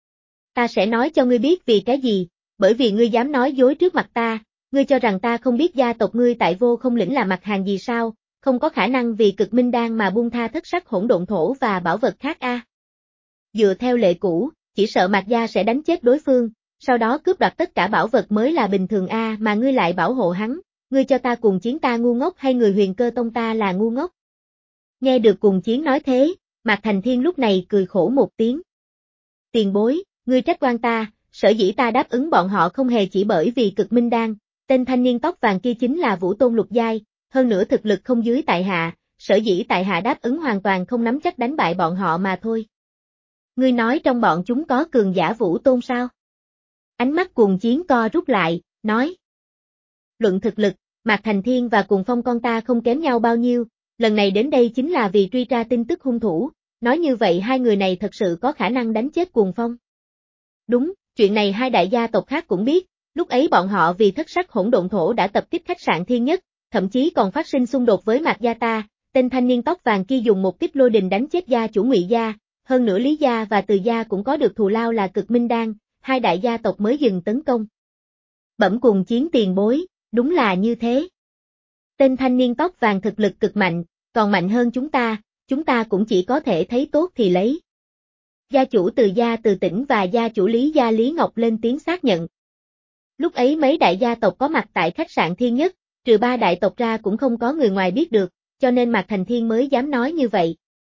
Ta sẽ nói cho ngươi biết vì cái gì, bởi vì ngươi dám nói dối trước mặt ta, ngươi cho rằng ta không biết gia tộc ngươi tại Vô Không Lĩnh là mặt hàng gì sao, không có khả năng vì cực minh đan mà buông tha thất sắc hỗn độn thổ và bảo vật khác a. À. Dựa theo lệ cũ, chỉ sợ Mạc gia sẽ đánh chết đối phương, sau đó cướp đoạt tất cả bảo vật mới là bình thường a à mà ngươi lại bảo hộ hắn, ngươi cho ta Cùng Chiến ta ngu ngốc hay người Huyền Cơ Tông ta là ngu ngốc? Nghe được Cùng Chiến nói thế, Mạc Thành Thiên lúc này cười khổ một tiếng. Tiền bối, ngươi trách oan ta, sở dĩ ta đáp ứng bọn họ không hề chỉ bởi vì cực minh đan, tên thanh niên tóc vàng kia chính là Vũ Tôn lục giai, hơn nữa thực lực không dưới tại hạ, sở dĩ tại hạ đáp ứng hoàn toàn không nắm chắc đánh bại bọn họ mà thôi. Ngươi nói trong bọn chúng có cường giả Vũ Tôn sao? Ánh mắt Cùng Chiến co rút lại, nói. Luận thực lực, Mạc Thành Thiên và Cùng Phong con ta không kém nhau bao nhiêu, lần này đến đây chính là vì truy tra tin tức hung thủ, nói như vậy hai người này thật sự có khả năng đánh chết Cùng Phong. Đúng, chuyện này hai đại gia tộc khác cũng biết, lúc ấy bọn họ vì thất sắc hỗn độn thổ đã tập kích khách sạn Thiên Nhất, thậm chí còn phát sinh xung đột với Mạc gia ta, tên thanh niên tóc vàng kia dùng một kích lôi đình đánh chết gia chủ Ngụy gia, hơn nữa Lý gia và Từ gia cũng có được thù lao là cực minh đan, hai đại gia tộc mới dừng tấn công. Bẩm Cùng Chiến tiền bối, đúng là như thế. Tên thanh niên tóc vàng thực lực cực mạnh, còn mạnh hơn chúng ta, chúng ta cũng chỉ có thể thấy tốt thì lấy. Gia chủ Từ gia Từ Tĩnh và gia chủ Lý gia Lý Ngọc lên tiếng xác nhận. Lúc ấy mấy đại gia tộc có mặt tại khách sạn Thiên Nhất, trừ ba đại tộc ra cũng không có người ngoài biết được, cho nên Mạc Thành Thiên mới dám nói như vậy.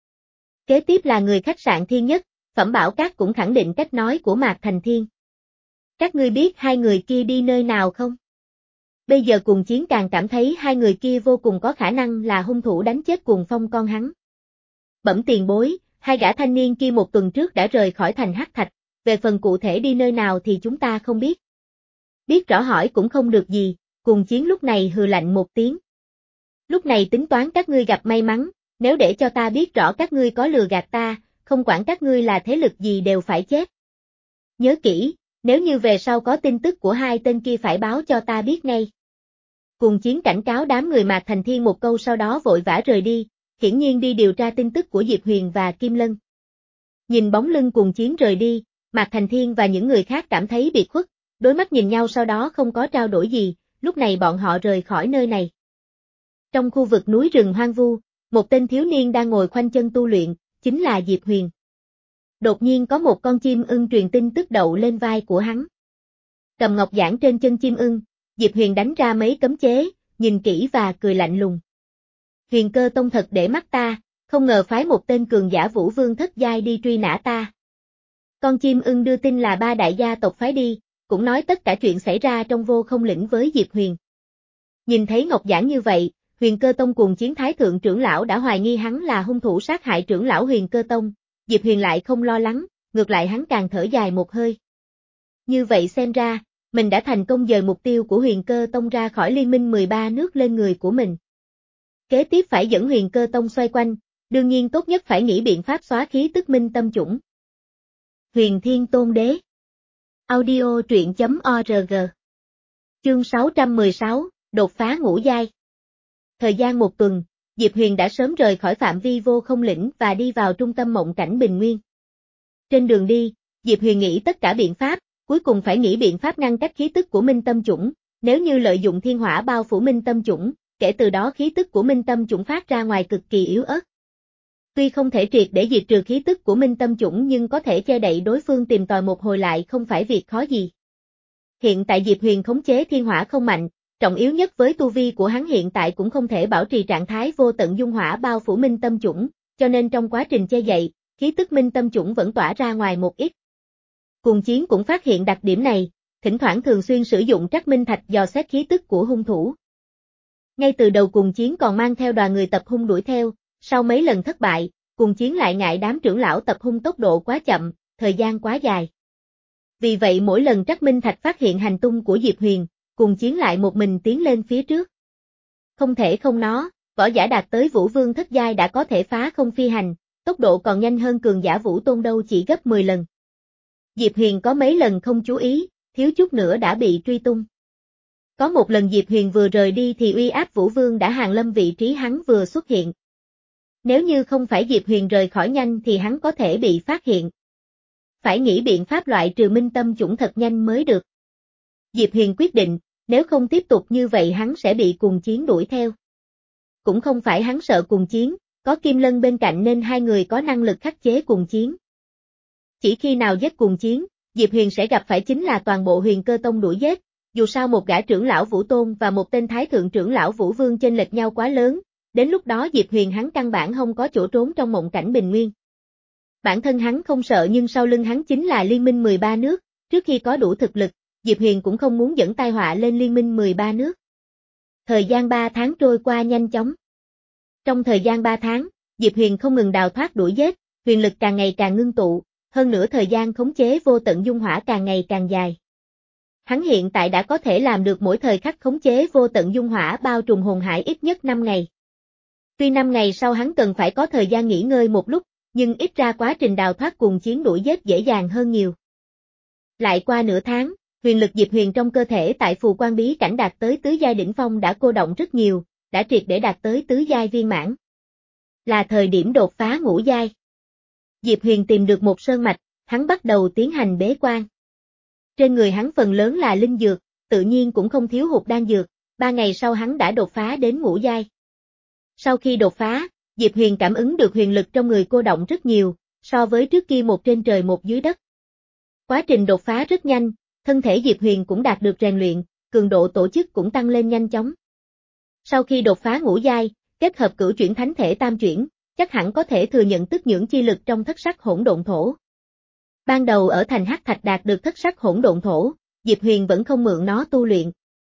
Kế tiếp là người khách sạn Thiên Nhất, Phẩm Bảo Các cũng khẳng định cách nói của Mạc Thành Thiên. Các ngươi biết hai người kia đi nơi nào không? Bây giờ Cùng Chiến càng cảm thấy hai người kia vô cùng có khả năng là hung thủ đánh chết Cùng Phong con hắn. Bẩm tiền bối, hai gã thanh niên kia một tuần trước đã rời khỏi thành Hắc Thạch, về phần cụ thể đi nơi nào thì chúng ta không biết. Biết rõ hỏi cũng không được gì, Cùng Chiến lúc này hừ lạnh một tiếng. Lúc này tính toán các ngươi gặp may mắn, nếu để cho ta biết rõ các ngươi có lừa gạt ta, không quản các ngươi là thế lực gì đều phải chết. Nhớ kỹ, nếu như về sau có tin tức của hai tên kia phải báo cho ta biết ngay. Cùng Chiến cảnh cáo đám người Mạc Thành Thiên một câu sau đó vội vã rời đi, hiển nhiên đi điều tra tin tức của Diệp Huyền và Kim Lân. Nhìn bóng lưng Cùng Chiến rời đi, Mạc Thành Thiên và những người khác cảm thấy biệt khuất, đối mắt nhìn nhau sau đó không có trao đổi gì, lúc này bọn họ rời khỏi nơi này. Trong khu vực núi rừng hoang vu, một tên thiếu niên đang ngồi khoanh chân tu luyện, chính là Diệp Huyền. Đột nhiên có một con chim ưng truyền tin tức đậu lên vai của hắn. Cầm ngọc giản trên chân chim ưng, Diệp Huyền đánh ra mấy cấm chế, nhìn kỹ và cười lạnh lùng. Huyền Cơ Tông thật để mắt ta, không ngờ phái một tên cường giả Vũ Vương thất giai đi truy nã ta. Con chim ưng đưa tin là ba đại gia tộc phái đi, cũng nói tất cả chuyện xảy ra trong Vô Không Lĩnh với Diệp Huyền. Nhìn thấy ngọc giản như vậy, Huyền Cơ Tông cùng Chiến Thái Thượng trưởng lão đã hoài nghi hắn là hung thủ sát hại trưởng lão Huyền Cơ Tông, Diệp Huyền lại không lo lắng, ngược lại hắn càng thở dài một hơi. Như vậy xem ra, mình đã thành công dời mục tiêu của Huyền Cơ Tông ra khỏi liên minh mười ba nước lên người của mình. Kế tiếp phải dẫn Huyền Cơ Tông xoay quanh, đương nhiên tốt nhất phải nghĩ biện pháp xóa khí tức minh tâm chủng. Huyền Thiên Tôn Đế Audio truyện chấm org Chương sáu trăm mười sáu, đột phá ngũ giai. Thời gian một tuần, Diệp Huyền đã sớm rời khỏi phạm vi Vô Không Lĩnh và đi vào trung tâm Mộng Cảnh Bình Nguyên. Trên đường đi, Diệp Huyền nghĩ tất cả biện pháp, cuối cùng phải nghĩ biện pháp ngăn cách khí tức của Minh Tâm Chủng, nếu như lợi dụng thiên hỏa bao phủ Minh Tâm Chủng, kể từ đó khí tức của Minh Tâm Chủng phát ra ngoài cực kỳ yếu ớt. Tuy không thể triệt để diệt trừ khí tức của Minh Tâm Chủng nhưng có thể che đậy đối phương tìm tòi một hồi lại không phải việc khó gì. Hiện tại Diệp Huyền khống chế thiên hỏa không mạnh, trọng yếu nhất với tu vi của hắn hiện tại cũng không thể bảo trì trạng thái vô tận dung hỏa bao phủ Minh Tâm Chủng, cho nên trong quá trình che đậy, khí tức Minh Tâm Chủng vẫn tỏa ra ngoài một ít. Cùng Chiến cũng phát hiện đặc điểm này, thỉnh thoảng thường xuyên sử dụng Trắc Minh Thạch dò xét khí tức của hung thủ. Ngay từ đầu Cùng Chiến còn mang theo đoàn người tập hung đuổi theo, sau mấy lần thất bại, Cùng Chiến lại ngại đám trưởng lão tập hung tốc độ quá chậm, thời gian quá dài. Vì vậy mỗi lần Trắc Minh Thạch phát hiện hành tung của Diệp Huyền, Cùng Chiến lại một mình tiến lên phía trước. Không thể không nó, võ giả đạt tới Vũ Vương thất giai đã có thể phá không phi hành, tốc độ còn nhanh hơn cường giả Vũ Tôn đâu chỉ gấp mười lần. Diệp Huyền có mấy lần không chú ý, thiếu chút nữa đã bị truy tung. Có một lần Diệp Huyền vừa rời đi thì uy áp Vũ Vương đã hàng lâm vị trí hắn vừa xuất hiện. Nếu như không phải Diệp Huyền rời khỏi nhanh thì hắn có thể bị phát hiện. Phải nghĩ biện pháp loại trừ Minh Tâm Chủng thật nhanh mới được. Diệp Huyền quyết định, nếu không tiếp tục như vậy hắn sẽ bị Cùng Chiến đuổi theo. Cũng không phải hắn sợ Cùng Chiến, có Kim Lân bên cạnh nên hai người có năng lực khắc chế Cùng Chiến. Chỉ khi nào giết Cùng Chiến, Diệp Huyền sẽ gặp phải chính là toàn bộ Huyền Cơ Tông đuổi giết, dù sao một gã trưởng lão Vũ Tôn và một tên thái thượng trưởng lão Vũ Vương chênh lệch nhau quá lớn, đến lúc đó Diệp Huyền hắn căn bản không có chỗ trốn trong mộng cảnh bình nguyên. Bản thân hắn không sợ nhưng sau lưng hắn chính là Liên minh mười ba nước, trước khi có đủ thực lực, Diệp Huyền cũng không muốn dẫn tai họa lên Liên minh mười ba nước. Thời gian ba tháng trôi qua nhanh chóng. Trong thời gian ba tháng, Diệp Huyền không ngừng đào thoát đuổi giết, huyền lực càng ngày càng ngưng tụ, hơn nữa thời gian khống chế vô tận dung hỏa càng ngày càng dài. Hắn hiện tại đã có thể làm được mỗi thời khắc khống chế vô tận dung hỏa bao trùm hồn hải ít nhất năm ngày. Tuy năm ngày sau hắn cần phải có thời gian nghỉ ngơi một lúc, nhưng ít ra quá trình đào thoát Cùng Chiến đuổi giết dễ dàng hơn nhiều. Lại qua nửa tháng, huyền lực Diệp Huyền trong cơ thể tại phù quan bí cảnh đạt tới tứ giai đỉnh phong đã cô động rất nhiều, đã triệt để đạt tới tứ giai viên mãn. Là thời điểm đột phá ngũ giai. Diệp Huyền tìm được một sơn mạch, hắn bắt đầu tiến hành bế quan. Trên người hắn phần lớn là linh dược, tự nhiên cũng không thiếu hụt đan dược, ba ngày sau hắn đã đột phá đến ngũ giai. Sau khi đột phá, Diệp Huyền cảm ứng được huyền lực trong người cô động rất nhiều, so với trước kia một trên trời một dưới đất. Quá trình đột phá rất nhanh, thân thể Diệp Huyền cũng đạt được rèn luyện, cường độ tổ chức cũng tăng lên nhanh chóng. Sau khi đột phá ngũ giai, kết hợp cửu chuyển thánh thể tam chuyển, chắc hẳn có thể thừa nhận tức nhưỡng chi lực trong thất sắc hỗn độn thổ. Ban đầu ở thành Hắc Thạch đạt được thất sắc hỗn độn thổ, Diệp Huyền vẫn không mượn nó tu luyện.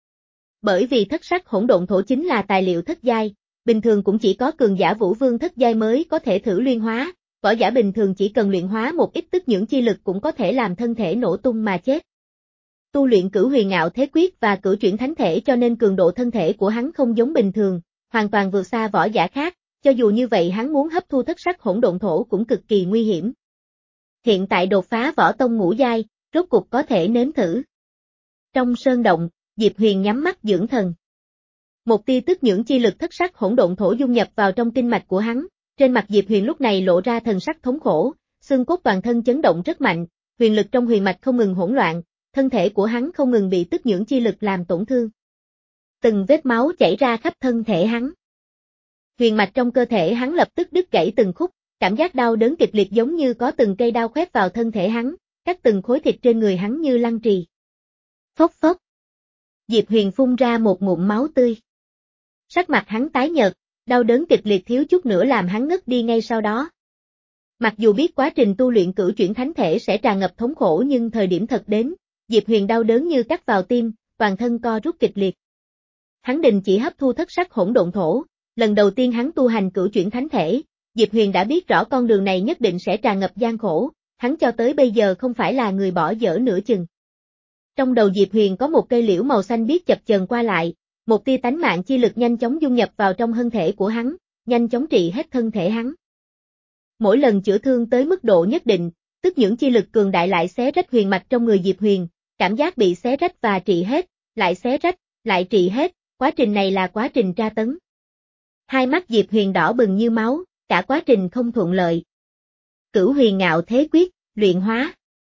Bởi vì thất sắc hỗn độn thổ chính là tài liệu thất giai, bình thường cũng chỉ có cường giả Vũ Vương thất giai mới có thể thử luyện hóa, võ giả bình thường chỉ cần luyện hóa một ít tức nhưỡng chi lực cũng có thể làm thân thể nổ tung mà chết. Tu luyện Cửu Huyền Ngạo Thế Quyết và cửu chuyển thánh thể cho nên cường độ thân thể của hắn không giống bình thường, hoàn toàn vượt xa võ giả khác, cho dù như vậy hắn muốn hấp thu thất sắc hỗn độn thổ cũng cực kỳ nguy hiểm. Hiện tại đột phá võ tông ngũ giai, rốt cục có thể nếm thử. Trong sơn động, Diệp Huyền nhắm mắt dưỡng thần. Một tia tức nhưỡng chi lực thất sắc hỗn độn thổ dung nhập vào trong tinh mạch của hắn, trên mặt Diệp Huyền lúc này lộ ra thần sắc thống khổ, xương cốt toàn thân chấn động rất mạnh, huyền lực trong huyền mạch không ngừng hỗn loạn, thân thể của hắn không ngừng bị tức nhưỡng chi lực làm tổn thương. Từng vết máu chảy ra khắp thân thể hắn. Huyền mạch trong cơ thể hắn lập tức đứt gãy từng khúc, cảm giác đau đớn kịch liệt giống như có từng cây đao khoét vào thân thể hắn, cắt từng khối thịt trên người hắn như lăng trì. Phốc phốc. Diệp Huyền phun ra một ngụm máu tươi. Sắc mặt hắn tái nhợt, đau đớn kịch liệt thiếu chút nữa làm hắn ngất đi ngay sau đó. Mặc dù biết quá trình tu luyện cửu chuyển thánh thể sẽ tràn ngập thống khổ nhưng thời điểm thật đến, Diệp Huyền đau đớn như cắt vào tim, toàn thân co rút kịch liệt. Hắn đình chỉ hấp thu thất sắc hỗn độn thổ, lần đầu tiên hắn tu hành cửu chuyển thánh thể, Diệp Huyền đã biết rõ con đường này nhất định sẽ tràn ngập gian khổ, hắn cho tới bây giờ không phải là người bỏ dở nửa chừng. Trong đầu Diệp Huyền có một cây liễu màu xanh biếc chập chờn qua lại, một tia tánh mạng chi lực nhanh chóng dung nhập vào trong thân thể của hắn, nhanh chóng trị hết thân thể hắn. Mỗi lần chữa thương tới mức độ nhất định, tức nhưỡng chi lực cường đại lại xé rách huyền mạch trong người Diệp Huyền, cảm giác bị xé rách và trị hết, lại xé rách, lại trị hết, quá trình này là quá trình tra tấn. Hai mắt Diệp Huyền đỏ bừng như máu, cả quá trình không thuận lợi. Cửu Huyền Ngạo Thế Quyết, luyện hóa.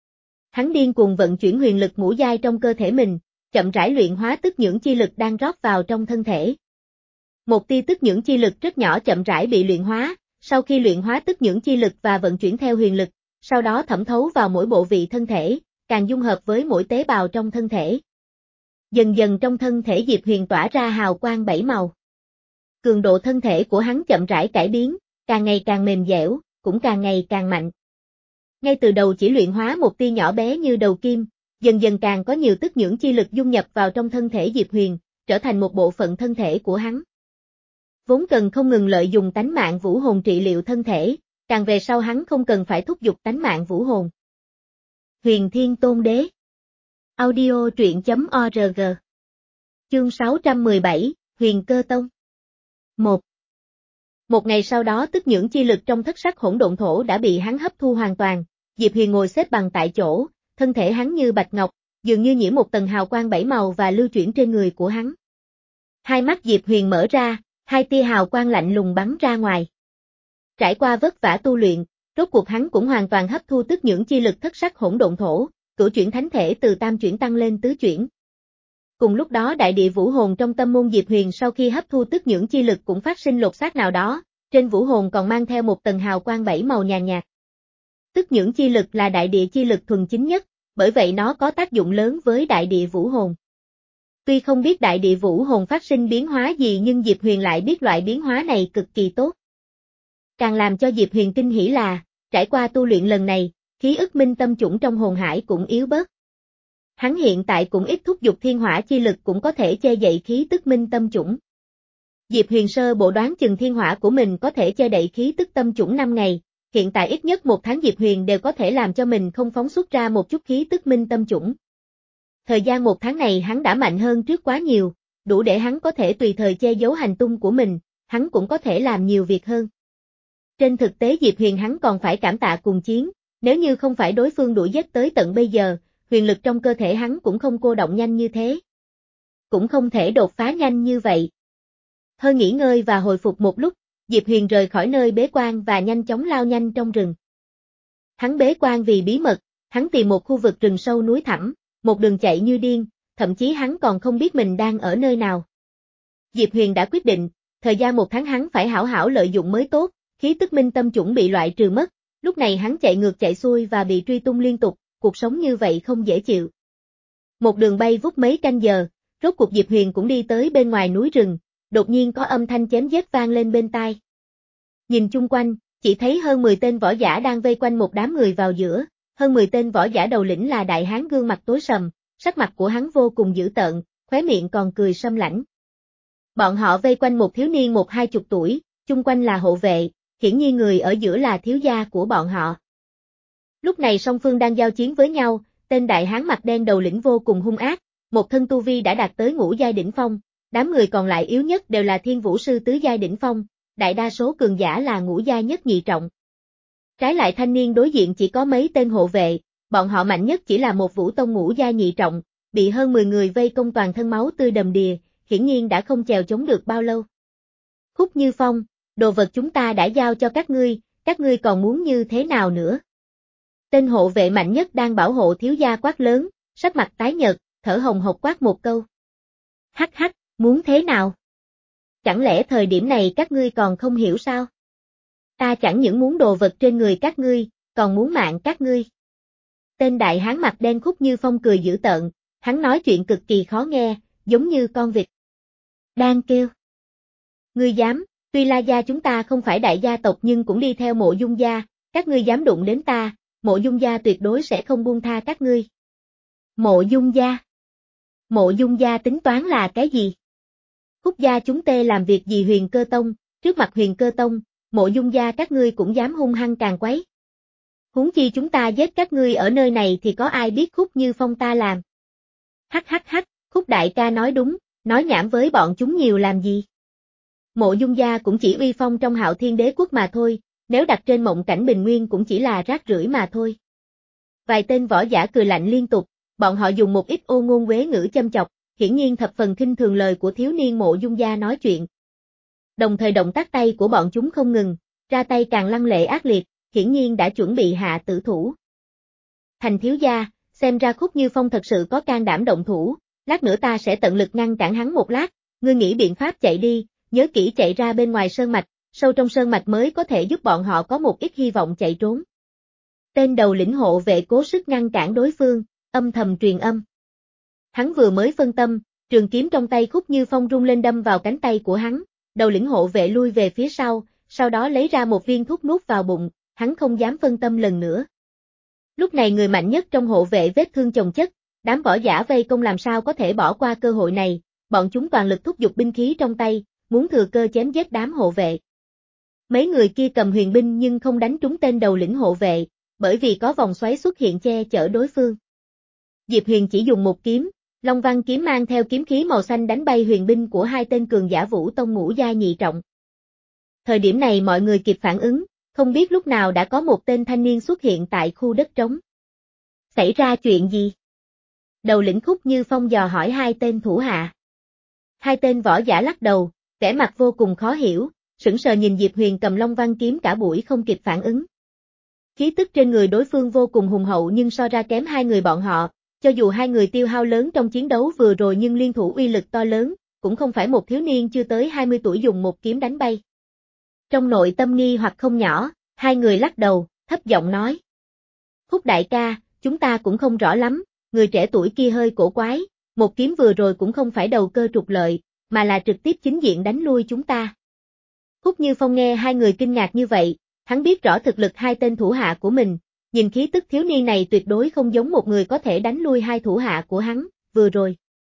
Hắn điên cuồng vận chuyển huyền lực ngũ giai trong cơ thể mình, chậm rãi luyện hóa tức nhưỡng chi lực đang rót vào trong thân thể. Một tia tức nhưỡng chi lực rất nhỏ chậm rãi bị luyện hóa, sau khi luyện hóa tức nhưỡng chi lực và vận chuyển theo huyền lực, sau đó thẩm thấu vào mỗi bộ vị thân thể, càng dung hợp với mỗi tế bào trong thân thể. Dần dần trong thân thể Diệp Huyền tỏa ra hào quang bảy màu. Cường độ thân thể của hắn chậm rãi cải biến, càng ngày càng mềm dẻo, cũng càng ngày càng mạnh. Ngay từ đầu chỉ luyện hóa một tia nhỏ bé như đầu kim, dần dần càng có nhiều tức nhưỡng chi lực dung nhập vào trong thân thể Diệp Huyền, trở thành một bộ phận thân thể của hắn. Vốn cần không ngừng lợi dụng tánh mạng vũ hồn trị liệu thân thể, càng về sau hắn không cần phải thúc giục tánh mạng vũ hồn. Huyền Thiên Tôn Đế. Audio truyện chấm org. Chương sáu trăm mười bảy, Huyền Cơ Tông. một. Một ngày sau đó tức nhưỡng chi lực trong thất sắc hỗn độn thổ đã bị hắn hấp thu hoàn toàn, Diệp Huyền ngồi xếp bằng tại chỗ, thân thể hắn như bạch ngọc, dường như nhiễm một tầng hào quang bảy màu và lưu chuyển trên người của hắn. Hai mắt Diệp Huyền mở ra, hai tia hào quang lạnh lùng bắn ra ngoài. Trải qua vất vả tu luyện, rốt cuộc hắn cũng hoàn toàn hấp thu tức nhưỡng chi lực thất sắc hỗn độn thổ, cửu chuyển thánh thể từ tam chuyển tăng lên tứ chuyển. Cùng lúc đó đại địa vũ hồn trong tâm môn Diệp Huyền sau khi hấp thu tức nhưỡng chi lực cũng phát sinh lột xác nào đó, trên vũ hồn còn mang theo một tầng hào quang bảy màu nhàn nhạt. Tức nhưỡng chi lực là đại địa chi lực thuần chính nhất, bởi vậy nó có tác dụng lớn với đại địa vũ hồn. Tuy không biết đại địa vũ hồn phát sinh biến hóa gì nhưng Diệp Huyền lại biết loại biến hóa này cực kỳ tốt. Càng làm cho Diệp Huyền kinh hỉ là, trải qua tu luyện lần này, khí ức minh tâm chủng trong hồn hải cũng yếu bớt. Hắn hiện tại cũng ít thúc giục thiên hỏa chi lực cũng có thể che đậy khí tức minh tâm chủng. Diệp Huyền sơ bộ đoán chừng thiên hỏa của mình có thể che đậy khí tức tâm chủng năm ngày, hiện tại ít nhất một tháng Diệp Huyền đều có thể làm cho mình không phóng xuất ra một chút khí tức minh tâm chủng. Thời gian một tháng này hắn đã mạnh hơn trước quá nhiều, đủ để hắn có thể tùy thời che giấu hành tung của mình, hắn cũng có thể làm nhiều việc hơn. Trên thực tế Diệp Huyền hắn còn phải cảm tạ cùng chiến, nếu như không phải đối phương đuổi giết tới tận bây giờ, huyền lực trong cơ thể hắn cũng không cô động nhanh như thế. Cũng không thể đột phá nhanh như vậy. Hơi nghỉ ngơi và hồi phục một lúc, Diệp Huyền rời khỏi nơi bế quan và nhanh chóng lao nhanh trong rừng. Hắn bế quan vì bí mật, hắn tìm một khu vực rừng sâu núi thẳm, một đường chạy như điên, thậm chí hắn còn không biết mình đang ở nơi nào. Diệp Huyền đã quyết định, thời gian một tháng hắn phải hảo hảo lợi dụng mới tốt, khí tức minh tâm chủng bị loại trừ mất, lúc này hắn chạy ngược chạy xuôi và bị truy tung liên tục, cuộc sống như vậy không dễ chịu. Một đường bay vút mấy canh giờ, rốt cuộc Diệp Huyền cũng đi tới bên ngoài núi rừng, đột nhiên có âm thanh chém giết vang lên bên tai. Nhìn chung quanh, chỉ thấy hơn mười tên võ giả đang vây quanh một đám người vào giữa, hơn mười tên võ giả đầu lĩnh là đại hán gương mặt tối sầm, sắc mặt của hắn vô cùng dữ tợn, khóe miệng còn cười sâm lãnh. Bọn họ vây quanh một thiếu niên một hai chục tuổi, chung quanh là hộ vệ, hiển nhiên người ở giữa là thiếu gia của bọn họ. Lúc này song phương đang giao chiến với nhau, tên đại hán mặt đen đầu lĩnh vô cùng hung ác, một thân tu vi đã đạt tới ngũ giai đỉnh phong, đám người còn lại yếu nhất đều là thiên vũ sư tứ giai đỉnh phong, đại đa số cường giả là ngũ giai nhất nhị trọng. Trái lại thanh niên đối diện chỉ có mấy tên hộ vệ, bọn họ mạnh nhất chỉ là một vũ tông ngũ giai nhị trọng, bị hơn mười người vây công toàn thân máu tươi đầm đìa, hiển nhiên đã không chèo chống được bao lâu. Khúc Như Phong, đồ vật chúng ta đã giao cho các ngươi, các ngươi còn muốn như thế nào nữa? Tên hộ vệ mạnh nhất đang bảo hộ thiếu gia quát lớn, sắc mặt tái nhợt, thở hồng hộc quát một câu. Hắc hắc, muốn thế nào? Chẳng lẽ thời điểm này các ngươi còn không hiểu sao? Ta chẳng những muốn đồ vật trên người các ngươi, còn muốn mạng các ngươi. Tên đại hán mặt đen Khúc Như Phong cười dữ tợn, hắn nói chuyện cực kỳ khó nghe, giống như con vịt đang kêu. Ngươi dám, tuy La gia chúng ta không phải đại gia tộc nhưng cũng đi theo Mộ Dung gia, các ngươi dám đụng đến ta, Mộ Dung gia tuyệt đối sẽ không buông tha các ngươi. Mộ Dung gia? Mộ Dung gia tính toán là cái gì? Khúc gia chúng tê làm việc gì Huyền Cơ Tông, trước mặt Huyền Cơ Tông, Mộ Dung gia các ngươi cũng dám hung hăng càn quấy. Huống chi chúng ta giết các ngươi ở nơi này thì có ai biết Khúc Như Phong ta làm. Hắc hắc hắc, Khúc đại ca nói đúng, nói nhảm với bọn chúng nhiều làm gì. Mộ Dung gia cũng chỉ uy phong trong Hạo Thiên Đế quốc mà thôi, nếu đặt trên mộng cảnh bình nguyên cũng chỉ là rác rưởi mà thôi. Vài tên võ giả cười lạnh liên tục, bọn họ dùng một ít ô ngôn quế ngữ châm chọc, hiển nhiên thập phần khinh thường lời của thiếu niên Mộ Dung gia nói chuyện. Đồng thời động tác tay của bọn chúng không ngừng, ra tay càng lăng lệ ác liệt, hiển nhiên đã chuẩn bị hạ tử thủ. Thành thiếu gia, xem ra Khúc Như Phong thật sự có can đảm động thủ, lát nữa ta sẽ tận lực ngăn cản hắn một lát, ngươi nghĩ biện pháp chạy đi, nhớ kỹ chạy ra bên ngoài sơn mạch, sâu trong sơn mạch mới có thể giúp bọn họ có một ít hy vọng chạy trốn. Tên đầu lĩnh hộ vệ cố sức ngăn cản đối phương, âm thầm truyền âm. Hắn vừa mới phân tâm, trường kiếm trong tay Khúc Như Phong rung lên đâm vào cánh tay của hắn, đầu lĩnh hộ vệ lui về phía sau, sau đó lấy ra một viên thuốc nuốt vào bụng, hắn không dám phân tâm lần nữa. Lúc này người mạnh nhất trong hộ vệ vết thương chồng chất, đám võ giả vây công làm sao có thể bỏ qua cơ hội này, bọn chúng toàn lực thúc giục binh khí trong tay, muốn thừa cơ chém giết đám hộ vệ. Mấy người kia cầm huyền binh nhưng không đánh trúng tên đầu lĩnh hộ vệ, bởi vì có vòng xoáy xuất hiện che chở đối phương. Diệp Huyền chỉ dùng một kiếm, Long Văn kiếm mang theo kiếm khí màu xanh đánh bay huyền binh của hai tên cường giả Vũ Tông ngũ giai nhị trọng. Thời điểm này mọi người kịp phản ứng, không biết lúc nào đã có một tên thanh niên xuất hiện tại khu đất trống. Xảy ra chuyện gì? Đầu lĩnh Khúc Như Phong dò hỏi hai tên thủ hạ. Hai tên võ giả lắc đầu, vẻ mặt vô cùng khó hiểu, sững sờ nhìn Diệp Huyền cầm Long Văn kiếm cả buổi không kịp phản ứng. Khí tức trên người đối phương vô cùng hùng hậu nhưng so ra kém hai người bọn họ, cho dù hai người tiêu hao lớn trong chiến đấu vừa rồi nhưng liên thủ uy lực to lớn, cũng không phải một thiếu niên chưa tới hai mươi tuổi dùng một kiếm đánh bay. Trong nội tâm nghi hoặc không nhỏ, hai người lắc đầu, thấp giọng nói. Khúc đại ca, chúng ta cũng không rõ lắm, người trẻ tuổi kia hơi cổ quái, một kiếm vừa rồi cũng không phải đầu cơ trục lợi, mà là trực tiếp chính diện đánh lui chúng ta. Khúc Như Phong nghe hai người kinh ngạc như vậy, hắn biết rõ thực lực hai tên thủ hạ của mình, nhìn khí tức thiếu niên này tuyệt đối không giống một người có thể đánh lui hai thủ hạ của hắn, vừa rồi.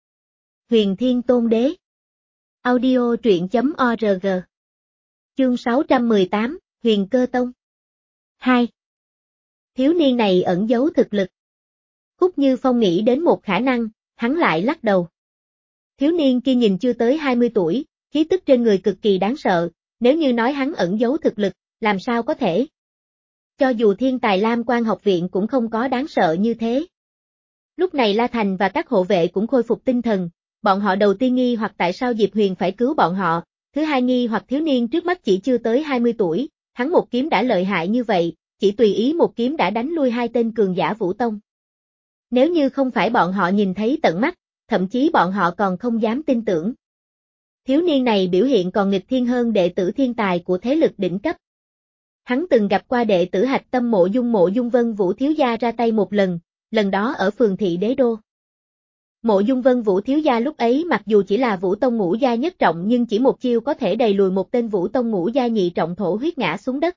Huyền Thiên Tôn Đế Audio truyện chấm org Chương sáu trăm mười tám, Huyền Cơ Tông hai. Thiếu niên này ẩn giấu thực lực. Khúc Như Phong nghĩ đến một khả năng, hắn lại lắc đầu. Thiếu niên kia nhìn chưa tới hai mươi tuổi, khí tức trên người cực kỳ đáng sợ, nếu như nói hắn ẩn giấu thực lực, làm sao có thể? Cho dù thiên tài Lam Quan học viện cũng không có đáng sợ như thế. Lúc này La Thành và các hộ vệ cũng khôi phục tinh thần, bọn họ đầu tiên nghi hoặc tại sao Diệp Huyền phải cứu bọn họ, thứ hai nghi hoặc thiếu niên trước mắt chỉ chưa tới hai mươi tuổi, hắn một kiếm đã lợi hại như vậy, chỉ tùy ý một kiếm đã đánh lui hai tên cường giả Vũ Tông. Nếu như không phải bọn họ nhìn thấy tận mắt, thậm chí bọn họ còn không dám tin tưởng. Thiếu niên này biểu hiện còn nghịch thiên hơn đệ tử thiên tài của thế lực đỉnh cấp. Hắn từng gặp qua đệ tử hạch tâm Mộ Dung Mộ Dung Vân Vũ thiếu gia ra tay một lần, lần đó ở phường thị Đế Đô. Mộ Dung Vân Vũ thiếu gia lúc ấy mặc dù chỉ là Vũ Tông ngũ gia nhất trọng nhưng chỉ một chiêu có thể đẩy lùi một tên Vũ Tông ngũ gia nhị trọng thổ huyết ngã xuống đất.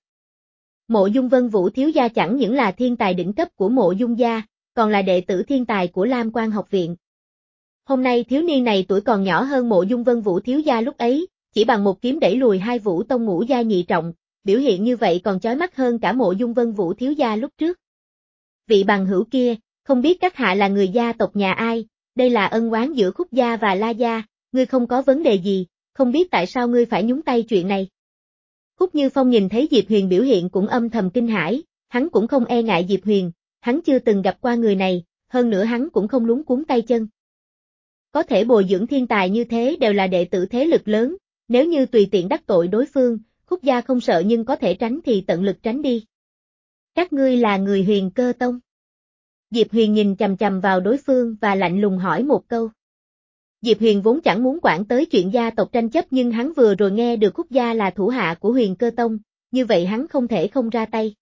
Mộ Dung Vân Vũ thiếu gia chẳng những là thiên tài đỉnh cấp của Mộ Dung gia, còn là đệ tử thiên tài của Lam Quan học viện. Hôm nay thiếu niên này tuổi còn nhỏ hơn Mộ Dung Vân Vũ thiếu gia lúc ấy, chỉ bằng một kiếm đẩy lùi hai Vũ Tông ngũ gia nhị trọng, biểu hiện như vậy còn chói mắt hơn cả Mộ Dung Vân Vũ thiếu gia lúc trước. Vị bằng hữu kia, không biết các hạ là người gia tộc nhà ai, đây là ân oán giữa Khúc gia và La gia, ngươi không có vấn đề gì, không biết tại sao ngươi phải nhúng tay chuyện này. Khúc Như Phong nhìn thấy Diệp Huyền biểu hiện cũng âm thầm kinh hãi, hắn cũng không e ngại Diệp Huyền, hắn chưa từng gặp qua người này, hơn nữa hắn cũng không luống cuống tay chân. Có thể bồi dưỡng thiên tài như thế đều là đệ tử thế lực lớn, nếu như tùy tiện đắc tội đối phương, Khúc gia không sợ nhưng có thể tránh thì tận lực tránh đi. Các ngươi là người Huyền Cơ Tông. Diệp Huyền nhìn chằm chằm vào đối phương và lạnh lùng hỏi một câu. Diệp Huyền vốn chẳng muốn quản tới chuyện gia tộc tranh chấp nhưng hắn vừa rồi nghe được Khúc gia là thủ hạ của Huyền Cơ Tông, như vậy hắn không thể không ra tay.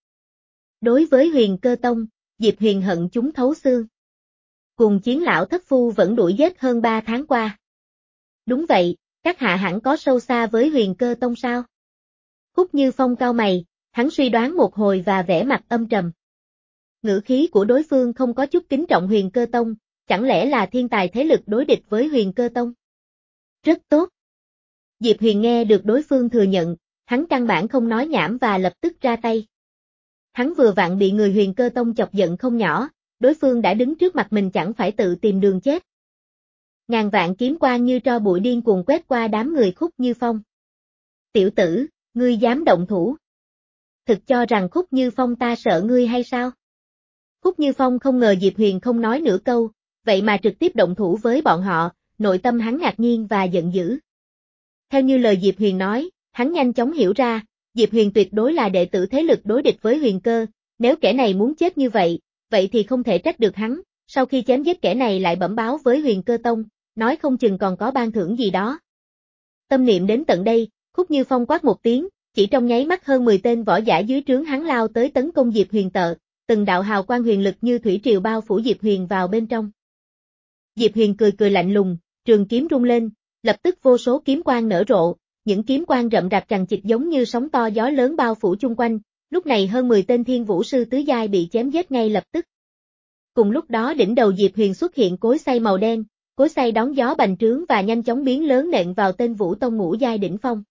Đối với Huyền Cơ Tông, Diệp Huyền hận chúng thấu xương. Cùng chiến lão thất phu vẫn đuổi giết hơn ba tháng qua. Đúng vậy, các hạ hẳn có sâu xa với Huyền Cơ Tông sao? Khúc Như Phong cau mày, hắn suy đoán một hồi và vẻ mặt âm trầm. Ngữ khí của đối phương không có chút kính trọng Huyền Cơ Tông, chẳng lẽ là thiên tài thế lực đối địch với Huyền Cơ Tông? Rất tốt. Diệp Huyền nghe được đối phương thừa nhận, hắn căn bản không nói nhảm và lập tức ra tay. Hắn vừa vặn bị người Huyền Cơ Tông chọc giận không nhỏ, đối phương đã đứng trước mặt mình chẳng phải tự tìm đường chết. Ngàn vạn kiếm quang như tro bụi điên cuồng quét qua đám người Khúc Như Phong. Tiểu tử, ngươi dám động thủ. Thực cho rằng Khúc Như Phong ta sợ ngươi hay sao? Khúc Như Phong không ngờ Diệp Huyền không nói nửa câu, vậy mà trực tiếp động thủ với bọn họ, nội tâm hắn ngạc nhiên và giận dữ. Theo như lời Diệp Huyền nói, hắn nhanh chóng hiểu ra, Diệp Huyền tuyệt đối là đệ tử thế lực đối địch với Huyền Cơ, nếu kẻ này muốn chết như vậy, vậy thì không thể trách được hắn, Sau khi chém giết kẻ này lại bẩm báo với Huyền Cơ Tông, nói không chừng còn có ban thưởng gì đó. Tâm niệm đến tận đây, Khúc Như Phong quát một tiếng, chỉ trong nháy mắt hơn mười tên võ giả dưới trướng hắn lao tới tấn công Diệp Huyền tợ, từng đạo hào quang huyền lực như thủy triều bao phủ Diệp Huyền vào bên trong. Diệp Huyền cười cười lạnh lùng, trường kiếm rung lên, lập tức vô số kiếm quang nở rộ, những kiếm quang rậm rạp chằng chịt giống như sóng to gió lớn bao phủ chung quanh, lúc này hơn mười tên thiên vũ sư tứ giai bị chém giết ngay lập tức. Cùng lúc đó đỉnh đầu Diệp Huyền xuất hiện cối xay màu đen, cối xay đón gió bành trướng và nhanh chóng biến lớn nện vào tên Vũ Tông ngũ giai đỉnh phong.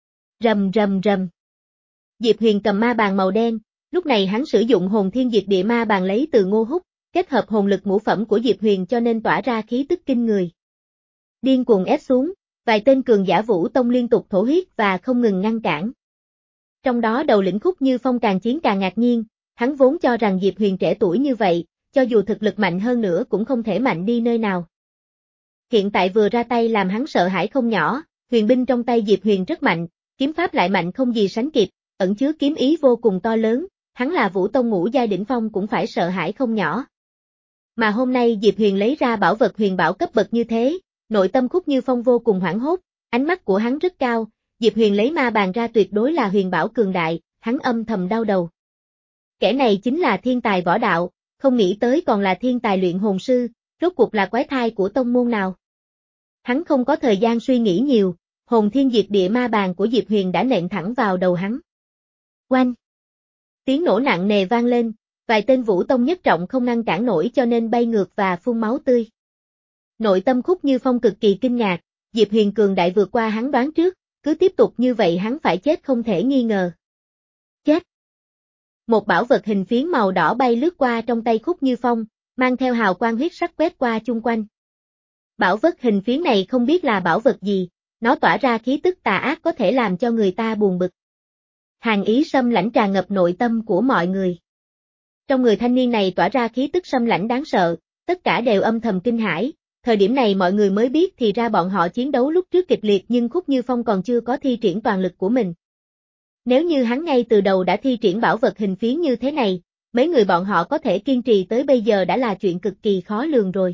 Rầm rầm rầm. Diệp Huyền cầm ma bàn màu đen, lúc này hắn sử dụng hồn thiên diệt địa ma bàn lấy từ Ngô Húc, kết hợp hồn lực ngũ phẩm của Diệp Huyền cho nên tỏa ra khí tức kinh người. Điên cuồng ép xuống, vài tên cường giả Vũ Tông liên tục thổ huyết và không ngừng ngăn cản. Trong đó đầu lĩnh Khúc Như Phong càng chiến càng ngạc nhiên, hắn vốn cho rằng Diệp Huyền trẻ tuổi như vậy, cho dù thực lực mạnh hơn nữa cũng không thể mạnh đi nơi nào. Hiện tại vừa ra tay làm hắn sợ hãi không nhỏ, huyền binh trong tay Diệp Huyền rất mạnh, kiếm pháp lại mạnh không gì sánh kịp, ẩn chứa kiếm ý vô cùng to lớn, hắn là Vũ Tông ngũ giai đỉnh phong cũng phải sợ hãi không nhỏ. Mà hôm nay Diệp Huyền lấy ra bảo vật huyền bảo cấp bậc như thế, nội tâm Khúc Như Phong vô cùng hoảng hốt, ánh mắt của hắn rất cao, Diệp Huyền lấy ma bàn ra tuyệt đối là huyền bảo cường đại, hắn âm thầm đau đầu. Kẻ này chính là thiên tài võ đạo, không nghĩ tới còn là thiên tài luyện hồn sư, rốt cuộc là quái thai của tông môn nào. Hắn không có thời gian suy nghĩ nhiều, hồn thiên diệt địa ma bàn của Diệp Huyền đã nện thẳng vào đầu hắn. Oanh! Tiếng nổ nặng nề vang lên, vài tên Vũ Tông nhất trọng không ngăn cản nổi cho nên bay ngược và phun máu tươi. Nội tâm Khúc Như Phong cực kỳ kinh ngạc, Diệp Huyền cường đại vượt qua hắn đoán trước, cứ tiếp tục như vậy hắn phải chết không thể nghi ngờ. Chết! Một bảo vật hình phiến màu đỏ bay lướt qua trong tay Khúc Như Phong, mang theo hào quang huyết sắc quét qua chung quanh. Bảo vật hình phiến này không biết là bảo vật gì, nó tỏa ra khí tức tà ác có thể làm cho người ta buồn bực. Hàn ý xâm lãnh tràn ngập nội tâm của mọi người. Trong người thanh niên này tỏa ra khí tức xâm lãnh đáng sợ, tất cả đều âm thầm kinh hãi, thời điểm này mọi người mới biết thì ra bọn họ chiến đấu lúc trước kịch liệt nhưng Khúc Như Phong còn chưa có thi triển toàn lực của mình. Nếu như hắn ngay từ đầu đã thi triển bảo vật hình phiến như thế này, mấy người bọn họ có thể kiên trì tới bây giờ đã là chuyện cực kỳ khó lường rồi.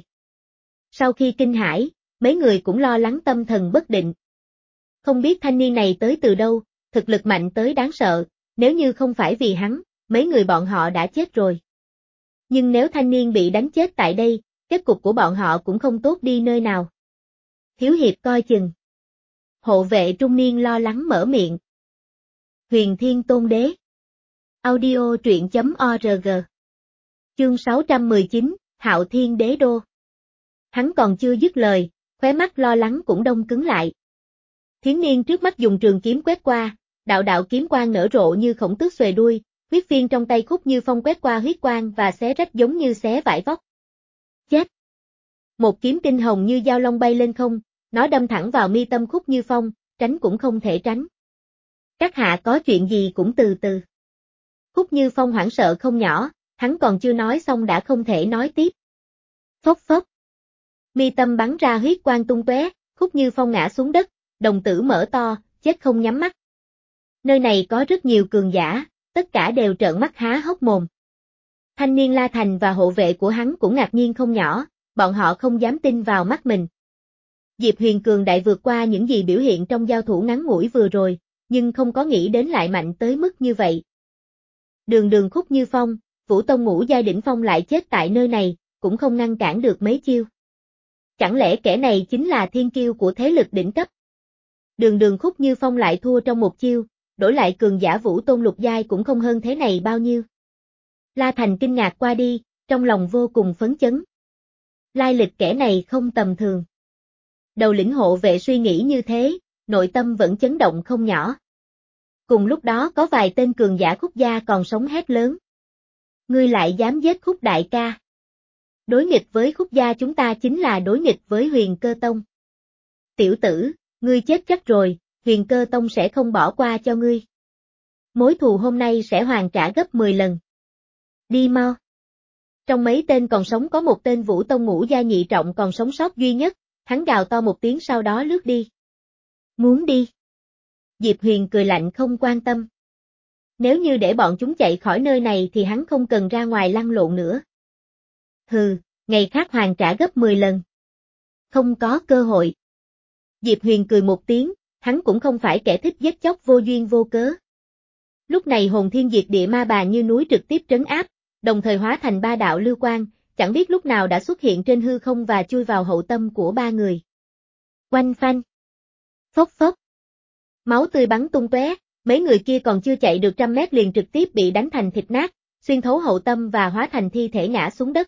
Sau khi kinh hãi, mấy người cũng lo lắng tâm thần bất định. Không biết thanh niên này tới từ đâu, thực lực mạnh tới đáng sợ, nếu như không phải vì hắn, mấy người bọn họ đã chết rồi. Nhưng nếu thanh niên bị đánh chết tại đây, kết cục của bọn họ cũng không tốt đi nơi nào. Thiếu hiệp coi chừng. Hộ vệ trung niên lo lắng mở miệng. Huyền Thiên Tôn Đế. Audio truyện chấm org. Chương sáu trăm mười chín, Hạo Thiên Đế Đô. Hắn còn chưa dứt lời, khóe mắt lo lắng cũng đông cứng lại. Thiếu niên trước mắt dùng trường kiếm quét qua, đạo đạo kiếm quang nở rộ như khổng tước xuề đuôi, huyết phiên trong tay Khúc Như Phong quét qua huyết quang và xé rách giống như xé vải vóc. Chết! Một kiếm tinh hồng như dao long bay lên không, nó đâm thẳng vào mi tâm Khúc Như Phong, tránh cũng không thể tránh. Các hạ có chuyện gì cũng từ từ. Khúc Như Phong hoảng sợ không nhỏ, hắn còn chưa nói xong đã không thể nói tiếp. Phốc phốc. Mi tâm bắn ra huyết quang tung tóe, Khúc Như Phong ngã xuống đất, đồng tử mở to, chết không nhắm mắt. Nơi này có rất nhiều cường giả, tất cả đều trợn mắt há hốc mồm. Thanh niên La Thành và hộ vệ của hắn cũng ngạc nhiên không nhỏ, bọn họ không dám tin vào mắt mình. Diệp Huyền cường đại vượt qua những gì biểu hiện trong giao thủ ngắn ngủi vừa rồi, nhưng không có nghĩ đến lại mạnh tới mức như vậy. Đường đường Khúc Như Phong, Vũ Tông ngũ giai đỉnh phong lại chết tại nơi này, cũng không ngăn cản được mấy chiêu. Chẳng lẽ kẻ này chính là thiên kiêu của thế lực đỉnh cấp? Đường đường Khúc Như Phong lại thua trong một chiêu, đổi lại cường giả Vũ Tôn lục giai cũng không hơn thế này bao nhiêu. La Thành kinh ngạc qua đi, trong lòng vô cùng phấn chấn. Lai lịch kẻ này không tầm thường. Đầu lĩnh hộ vệ suy nghĩ như thế, nội tâm vẫn chấn động không nhỏ. Cùng lúc đó có vài tên cường giả Khúc gia còn sống hét lớn. Ngươi lại dám giết Khúc đại ca. Đối nghịch với Khúc gia chúng ta chính là đối nghịch với Huyền Cơ Tông. Tiểu tử, ngươi chết chắc rồi, Huyền Cơ Tông sẽ không bỏ qua cho ngươi. Mối thù hôm nay sẽ hoàn trả gấp mười lần. Đi mau. Trong mấy tên còn sống có một tên Vũ Tông ngũ gia nhị trọng còn sống sót duy nhất, hắn gào to một tiếng sau đó lướt đi. Muốn đi. Diệp Huyền cười lạnh không quan tâm. Nếu như để bọn chúng chạy khỏi nơi này thì hắn không cần ra ngoài lăn lộn nữa. Hừ, ngày khác hoàn trả gấp mười lần. Không có cơ hội. Diệp Huyền cười một tiếng, hắn cũng không phải kẻ thích giết chóc vô duyên vô cớ. Lúc này hồn thiên diệt địa ma bà như núi trực tiếp trấn áp, đồng thời hóa thành ba đạo lưu quang, chẳng biết lúc nào đã xuất hiện trên hư không và chui vào hậu tâm của ba người. Oanh phanh. Phốc phốc. Máu tươi bắn tung tóe, mấy người kia còn chưa chạy được trăm mét liền trực tiếp bị đánh thành thịt nát, xuyên thấu hậu tâm và hóa thành thi thể ngã xuống đất.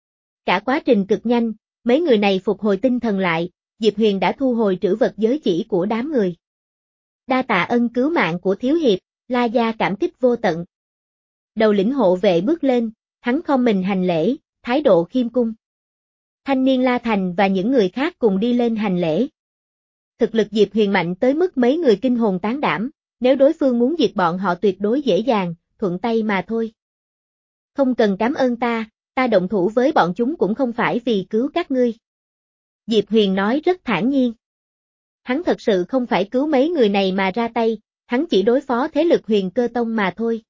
Cả quá trình cực nhanh, mấy người này phục hồi tinh thần lại, Diệp Huyền đã thu hồi trữ vật giới chỉ của đám người. Đa tạ ân cứu mạng của thiếu hiệp, La Gia cảm kích vô tận. Đầu lĩnh hộ vệ bước lên, hắn khom mình hành lễ, thái độ khiêm cung. Thanh niên La Thành và những người khác cùng đi lên hành lễ. Thực lực Diệp Huyền mạnh tới mức mấy người kinh hồn tán đảm, nếu đối phương muốn diệt bọn họ tuyệt đối dễ dàng, thuận tay mà thôi. Không cần cảm ơn ta, ta động thủ với bọn chúng cũng không phải vì cứu các ngươi. Diệp Huyền nói rất thản nhiên. Hắn thật sự không phải cứu mấy người này mà ra tay, hắn chỉ đối phó thế lực Huyền Cơ Tông mà thôi.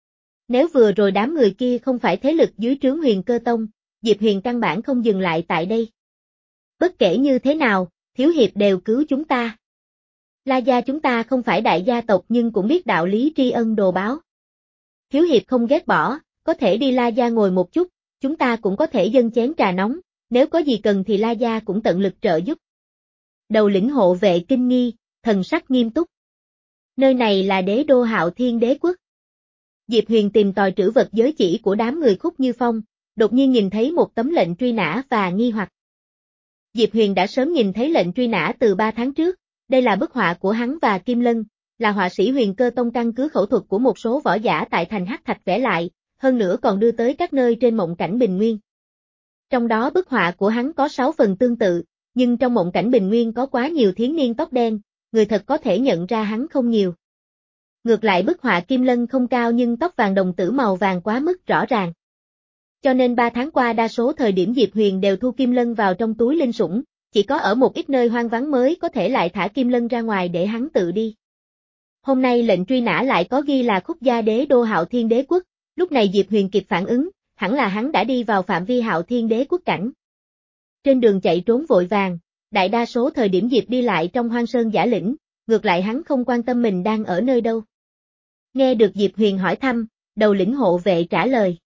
Nếu vừa rồi đám người kia không phải thế lực dưới trướng Huyền Cơ Tông, Diệp Huyền căn bản không dừng lại tại đây. Bất kể như thế nào, thiếu hiệp đều cứu chúng ta. La gia chúng ta không phải đại gia tộc nhưng cũng biết đạo lý tri ân đồ báo. Thiếu hiệp không ghét bỏ, có thể đi La gia ngồi một chút, chúng ta cũng có thể dâng chén trà nóng, nếu có gì cần thì La gia cũng tận lực trợ giúp. Đầu lĩnh hộ vệ kinh nghi, thần sắc nghiêm túc. Nơi này là đế đô Hạo Thiên Đế quốc. Diệp Huyền tìm tòi trữ vật giới chỉ của đám người Khúc Như Phong, đột nhiên nhìn thấy một tấm lệnh truy nã và nghi hoặc. Diệp Huyền đã sớm nhìn thấy lệnh truy nã từ ba tháng trước, đây là bức họa của hắn và Kim Lân, là họa sĩ Huyền Cơ Tông căn cứ khẩu thuật của một số võ giả tại thành Hắc Thạch vẽ lại, hơn nữa còn đưa tới các nơi trên mộng cảnh Bình Nguyên. Trong đó bức họa của hắn có sáu phần tương tự, nhưng trong mộng cảnh Bình Nguyên có quá nhiều thiếu niên tóc đen, người thật có thể nhận ra hắn không nhiều. Ngược lại bức họa Kim Lân không cao nhưng tóc vàng đồng tử màu vàng quá mức rõ ràng. Cho nên ba tháng qua đa số thời điểm Diệp Huyền đều thu Kim Lân vào trong túi linh sủng, chỉ có ở một ít nơi hoang vắng mới có thể lại thả Kim Lân ra ngoài để hắn tự đi. Hôm nay lệnh truy nã lại có ghi là Khúc gia đế đô Hạo Thiên Đế quốc, lúc này Diệp Huyền kịp phản ứng, hẳn là hắn đã đi vào phạm vi Hạo Thiên Đế quốc cảnh. Trên đường chạy trốn vội vàng, đại đa số thời điểm Diệp đi lại trong hoang sơn giả lĩnh, ngược lại hắn không quan tâm mình đang ở nơi đâu. Nghe được Diệp Huyền hỏi thăm, đầu lĩnh hộ vệ trả lời.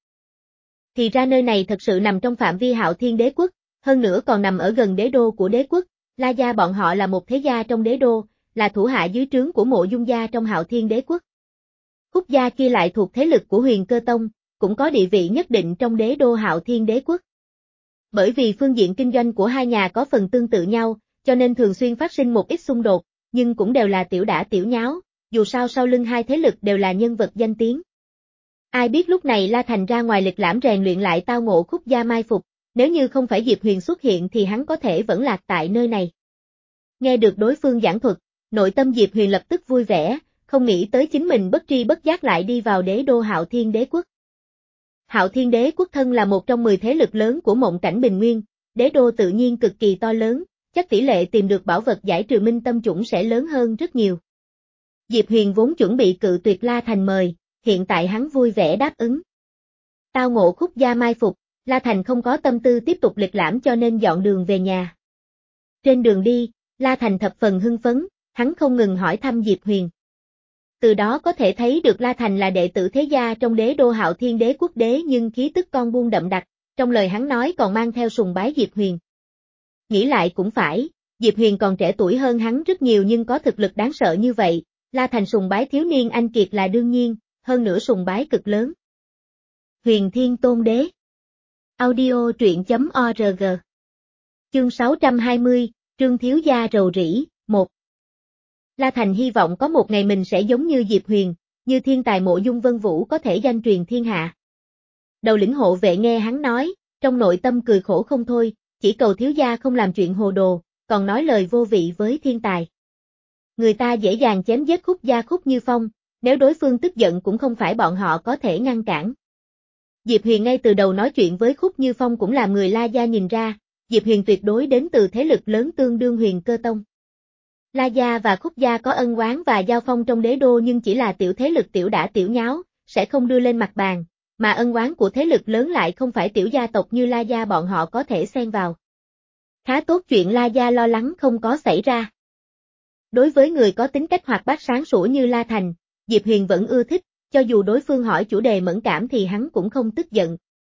Thì ra nơi này thật sự nằm trong phạm vi Hạo Thiên Đế quốc, hơn nữa còn nằm ở gần đế đô của đế quốc, La gia bọn họ là một thế gia trong đế đô, là thủ hạ dưới trướng của Mộ Dung gia trong Hạo Thiên Đế quốc. Khúc gia kia lại thuộc thế lực của Huyền Cơ Tông, cũng có địa vị nhất định trong đế đô Hạo Thiên Đế quốc. Bởi vì phương diện kinh doanh của hai nhà có phần tương tự nhau, cho nên thường xuyên phát sinh một ít xung đột, nhưng cũng đều là tiểu đả tiểu nháo, dù sao sau lưng hai thế lực đều là nhân vật danh tiếng. Ai biết lúc này La Thành ra ngoài lịch lãm rèn luyện lại tao ngộ Khúc gia mai phục, nếu như không phải Diệp Huyền xuất hiện thì hắn có thể vẫn lạc tại nơi này. Nghe được đối phương giảng thuật, nội tâm Diệp Huyền lập tức vui vẻ, không nghĩ tới chính mình bất tri bất giác lại đi vào đế đô Hạo Thiên Đế quốc. Hạo Thiên Đế quốc thân là một trong mười thế lực lớn của mộng cảnh Bình Nguyên, đế đô tự nhiên cực kỳ to lớn, chắc tỷ lệ tìm được bảo vật giải trừ minh tâm chủng sẽ lớn hơn rất nhiều. Diệp Huyền vốn chuẩn bị cự tuyệt La Thành mời, hiện tại hắn vui vẻ đáp ứng. Tao ngộ Khúc gia mai phục, La Thành không có tâm tư tiếp tục lịch lãm cho nên dọn đường về nhà. Trên đường đi, La Thành thập phần hưng phấn, hắn không ngừng hỏi thăm Diệp Huyền. Từ đó có thể thấy được La Thành là đệ tử thế gia trong đế đô Hạo Thiên Đế quốc đế nhưng khí tức con buôn đậm đặc, trong lời hắn nói còn mang theo sùng bái Diệp Huyền. Nghĩ lại cũng phải, Diệp Huyền còn trẻ tuổi hơn hắn rất nhiều nhưng có thực lực đáng sợ như vậy, La Thành sùng bái thiếu niên anh kiệt là đương nhiên, hơn nữa sùng bái cực lớn. Huyền Thiên Tôn Đế. Audio truyện chấm org. Chương sáu trăm hai mươi, Trương Thiếu Gia rầu rĩ, một. La Thành hy vọng có một ngày mình sẽ giống như Diệp Huyền, như thiên tài Mộ Dung Vân Vũ có thể danh truyền thiên hạ. Đầu lĩnh hộ vệ nghe hắn nói, trong nội tâm cười khổ không thôi, chỉ cầu thiếu gia không làm chuyện hồ đồ, còn nói lời vô vị với thiên tài. Người ta dễ dàng chém giết Khúc gia Khúc Như Phong, nếu đối phương tức giận cũng không phải bọn họ có thể ngăn cản. Diệp Huyền ngay từ đầu nói chuyện với Khúc Như Phong cũng làm người La gia nhìn ra, Diệp Huyền tuyệt đối đến từ thế lực lớn tương đương Huyền Cơ Tông. La gia và Khúc gia có ân oán và giao phong trong đế đô nhưng chỉ là tiểu thế lực tiểu đả tiểu nháo, sẽ không đưa lên mặt bàn, mà ân oán của thế lực lớn lại không phải tiểu gia tộc như La Gia bọn họ có thể xen vào. Khá tốt chuyện La Gia lo lắng không có xảy ra. Đối với người có tính cách hoạt bát sáng sủa như La Thành, Diệp Huyền vẫn ưa thích, cho dù đối phương hỏi chủ đề mẫn cảm thì hắn cũng không tức giận.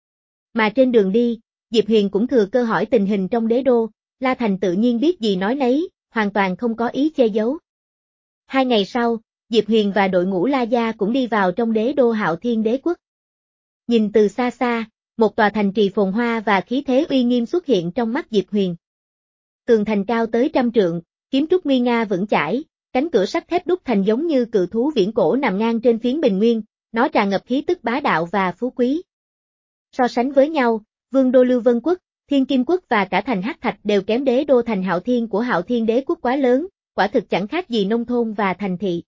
Mà trên đường đi, Diệp Huyền cũng thừa cơ hỏi tình hình trong đế đô, La Thành tự nhiên biết gì nói nấy, hoàn toàn không có ý che giấu. Hai ngày sau, Diệp Huyền và đội ngũ La Gia cũng đi vào trong đế đô Hạo Thiên Đế Quốc. Nhìn từ xa xa, một tòa thành trì phồn hoa và khí thế uy nghiêm xuất hiện trong mắt Diệp Huyền. Tường thành cao tới trăm trượng, kiếm trúc nguy nga vững chãi, cánh cửa sắt thép đúc thành giống như cự thú viễn cổ nằm ngang trên phiến bình nguyên, nó tràn ngập khí tức bá đạo và phú quý. So sánh với nhau, Vương đô Lưu Vân Quốc, Thiên Kim Quốc và cả thành Hắc Thạch đều kém đế đô thành Hạo Thiên của Hạo Thiên Đế Quốc quá lớn, quả thực chẳng khác gì nông thôn và thành thị.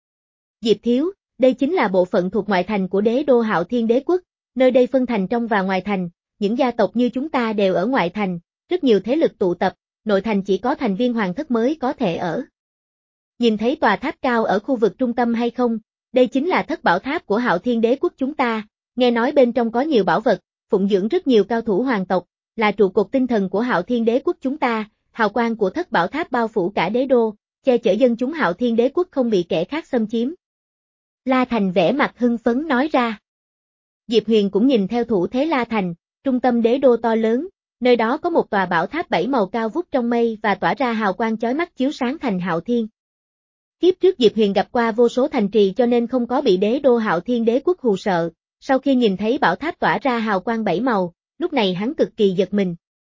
Diệp Thiếu, đây chính là bộ phận thuộc ngoại thành của đế đô Hạo Thiên Đế Quốc, nơi đây phân thành trong và ngoài thành, những gia tộc như chúng ta đều ở ngoại thành, rất nhiều thế lực tụ tập, nội thành chỉ có thành viên hoàng thất mới có thể ở. Nhìn thấy tòa tháp cao ở khu vực trung tâm hay không, đây chính là thất bảo tháp của Hạo Thiên Đế Quốc chúng ta, nghe nói bên trong có nhiều bảo vật, phụng dưỡng rất nhiều cao thủ hoàng tộc, là trụ cột tinh thần của Hạo Thiên Đế Quốc chúng ta, hào quang của thất bảo tháp bao phủ cả đế đô, che chở dân chúng Hạo Thiên Đế Quốc không bị kẻ khác xâm chiếm. La Thành vẻ mặt hưng phấn nói ra. Diệp Huyền cũng nhìn theo thủ thế La Thành, trung tâm đế đô to lớn, nơi đó có một tòa bảo tháp bảy màu cao vút trong mây và tỏa ra hào quang chói mắt chiếu sáng thành Hạo Thiên. Kiếp trước Diệp Huyền gặp qua vô số thành trì cho nên không có bị đế đô Hạo Thiên Đế Quốc hù sợ, sau khi nhìn thấy bảo tháp tỏa ra hào quang bảy màu, lúc này hắn cực kỳ giật mình.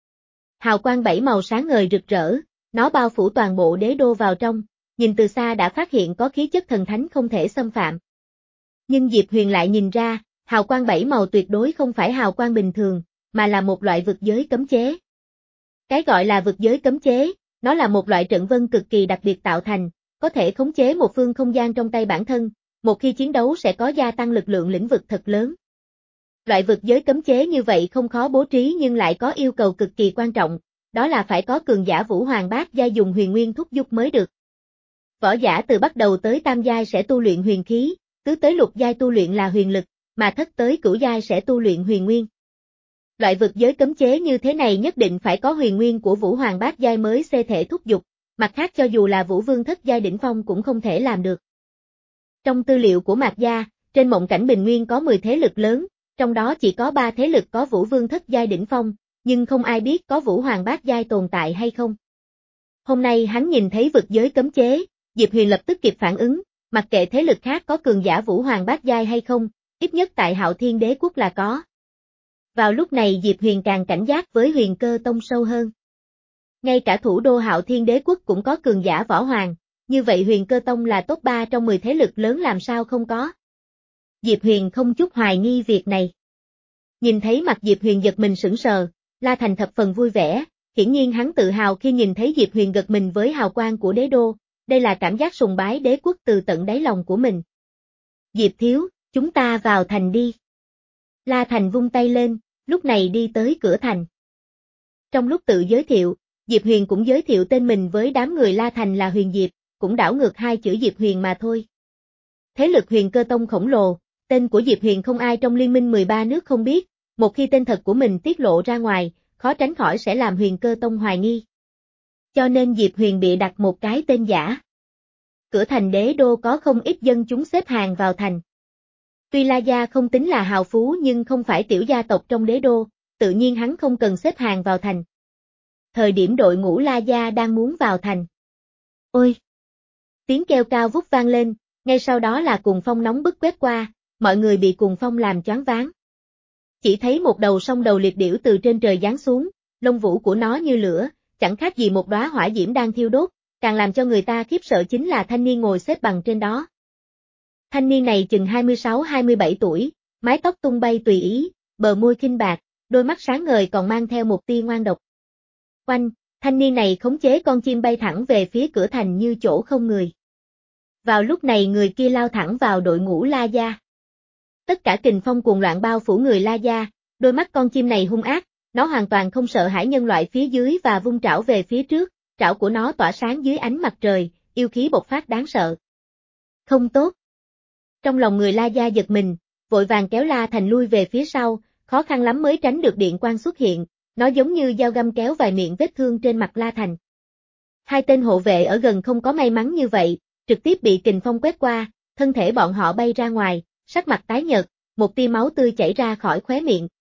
Hào quang bảy màu sáng ngời rực rỡ, nó bao phủ toàn bộ đế đô vào trong, nhìn từ xa đã phát hiện có khí chất thần thánh không thể xâm phạm. Nhưng Diệp Huyền lại nhìn ra, hào quang bảy màu tuyệt đối không phải hào quang bình thường, mà là một loại vực giới cấm chế. Cái gọi là vực giới cấm chế, nó là một loại trận vân cực kỳ đặc biệt tạo thành, có thể khống chế một phương không gian trong tay bản thân, một khi chiến đấu sẽ có gia tăng lực lượng lĩnh vực thật lớn. Loại vực giới cấm chế như vậy không khó bố trí nhưng lại có yêu cầu cực kỳ quan trọng, đó là phải có cường giả Vũ Hoàng Bát giai dùng huyền nguyên thúc giục mới được. Võ giả từ bắt đầu tới tam giai sẽ tu luyện huyền khí, tứ tới lục giai tu luyện là huyền lực, mà thất tới cửu giai sẽ tu luyện huyền nguyên. Loại vực giới cấm chế như thế này nhất định phải có huyền nguyên của Vũ Hoàng Bát giai mới xê thể thúc giục, mặt khác cho dù là Vũ Vương thất giai đỉnh phong cũng không thể làm được. Trong tư liệu của Mạc Gia, trên mộng cảnh bình nguyên có mười thế lực lớn, trong đó chỉ có ba thế lực có Vũ Vương thất giai đỉnh phong, nhưng không ai biết có Vũ Hoàng Bát giai tồn tại hay không. Hôm nay hắn nhìn thấy vực giới cấm chế, Diệp Huyền lập tức kịp phản ứng, mặc kệ thế lực khác có cường giả Vũ Hoàng Bát giai hay không, ít nhất tại Hạo Thiên Đế Quốc là có. Vào lúc này Diệp Huyền càng cảnh giác với Huyền Cơ Tông sâu hơn. Ngay cả thủ đô Hạo Thiên Đế Quốc cũng có cường giả võ hoàng, như vậy Huyền Cơ Tông là top ba trong mười thế lực lớn làm sao không có. Diệp Huyền không chút hoài nghi việc này. Nhìn thấy mặt Diệp Huyền giật mình sững sờ, La Thành thập phần vui vẻ, hiển nhiên hắn tự hào khi nhìn thấy Diệp Huyền gật mình với hào quang của đế đô, đây là cảm giác sùng bái đế quốc từ tận đáy lòng của mình. Diệp Thiếu, chúng ta vào thành đi. La Thành vung tay lên, lúc này đi tới cửa thành. Trong lúc tự giới thiệu, Diệp Huyền cũng giới thiệu tên mình với đám người La Thành là Huyền Diệp, cũng đảo ngược hai chữ Diệp Huyền mà thôi. Thế lực Huyền Cơ Tông khổng lồ, tên của Diệp Huyền không ai trong liên minh mười ba nước không biết, một khi tên thật của mình tiết lộ ra ngoài, khó tránh khỏi sẽ làm Huyền Cơ Tông hoài nghi. Cho nên Diệp Huyền bịa đặt một cái tên giả. Cửa thành đế đô có không ít dân chúng xếp hàng vào thành. Tuy La Gia không tính là hào phú nhưng không phải tiểu gia tộc trong đế đô, tự nhiên hắn không cần xếp hàng vào thành. Thời điểm đội ngũ La Gia đang muốn vào thành. Ôi! Tiếng kêu cao vút vang lên, ngay sau đó là cuồng phong nóng bức quét qua, mọi người bị cuồng phong làm choáng váng. Chỉ thấy một đầu song đầu liệt điểu từ trên trời giáng xuống, lông vũ của nó như lửa, chẳng khác gì một đóa hỏa diễm đang thiêu đốt, càng làm cho người ta khiếp sợ chính là thanh niên ngồi xếp bằng trên đó. Thanh niên này chừng hai mươi sáu hai mươi bảy tuổi, mái tóc tung bay tùy ý, bờ môi khinh bạc, đôi mắt sáng ngời còn mang theo một tia ngoan độc. Oanh, thanh niên này khống chế con chim bay thẳng về phía cửa thành như chỗ không người. Vào lúc này người kia lao thẳng vào đội ngũ La Gia. Tất cả kình phong cuồng loạn bao phủ người La Gia, đôi mắt con chim này hung ác, nó hoàn toàn không sợ hãi nhân loại phía dưới và vung trảo về phía trước, trảo của nó tỏa sáng dưới ánh mặt trời, yêu khí bộc phát đáng sợ. Không tốt. Trong lòng người La Gia giật mình, vội vàng kéo La Thành lui về phía sau, khó khăn lắm mới tránh được điện quang xuất hiện, nó giống như dao găm kéo vài miệng vết thương trên mặt La Thành. Hai tên hộ vệ ở gần không có may mắn như vậy, trực tiếp bị kình phong quét qua, thân thể bọn họ bay ra ngoài, sắc mặt tái nhợt, một tia máu tươi chảy ra khỏi khóe miệng,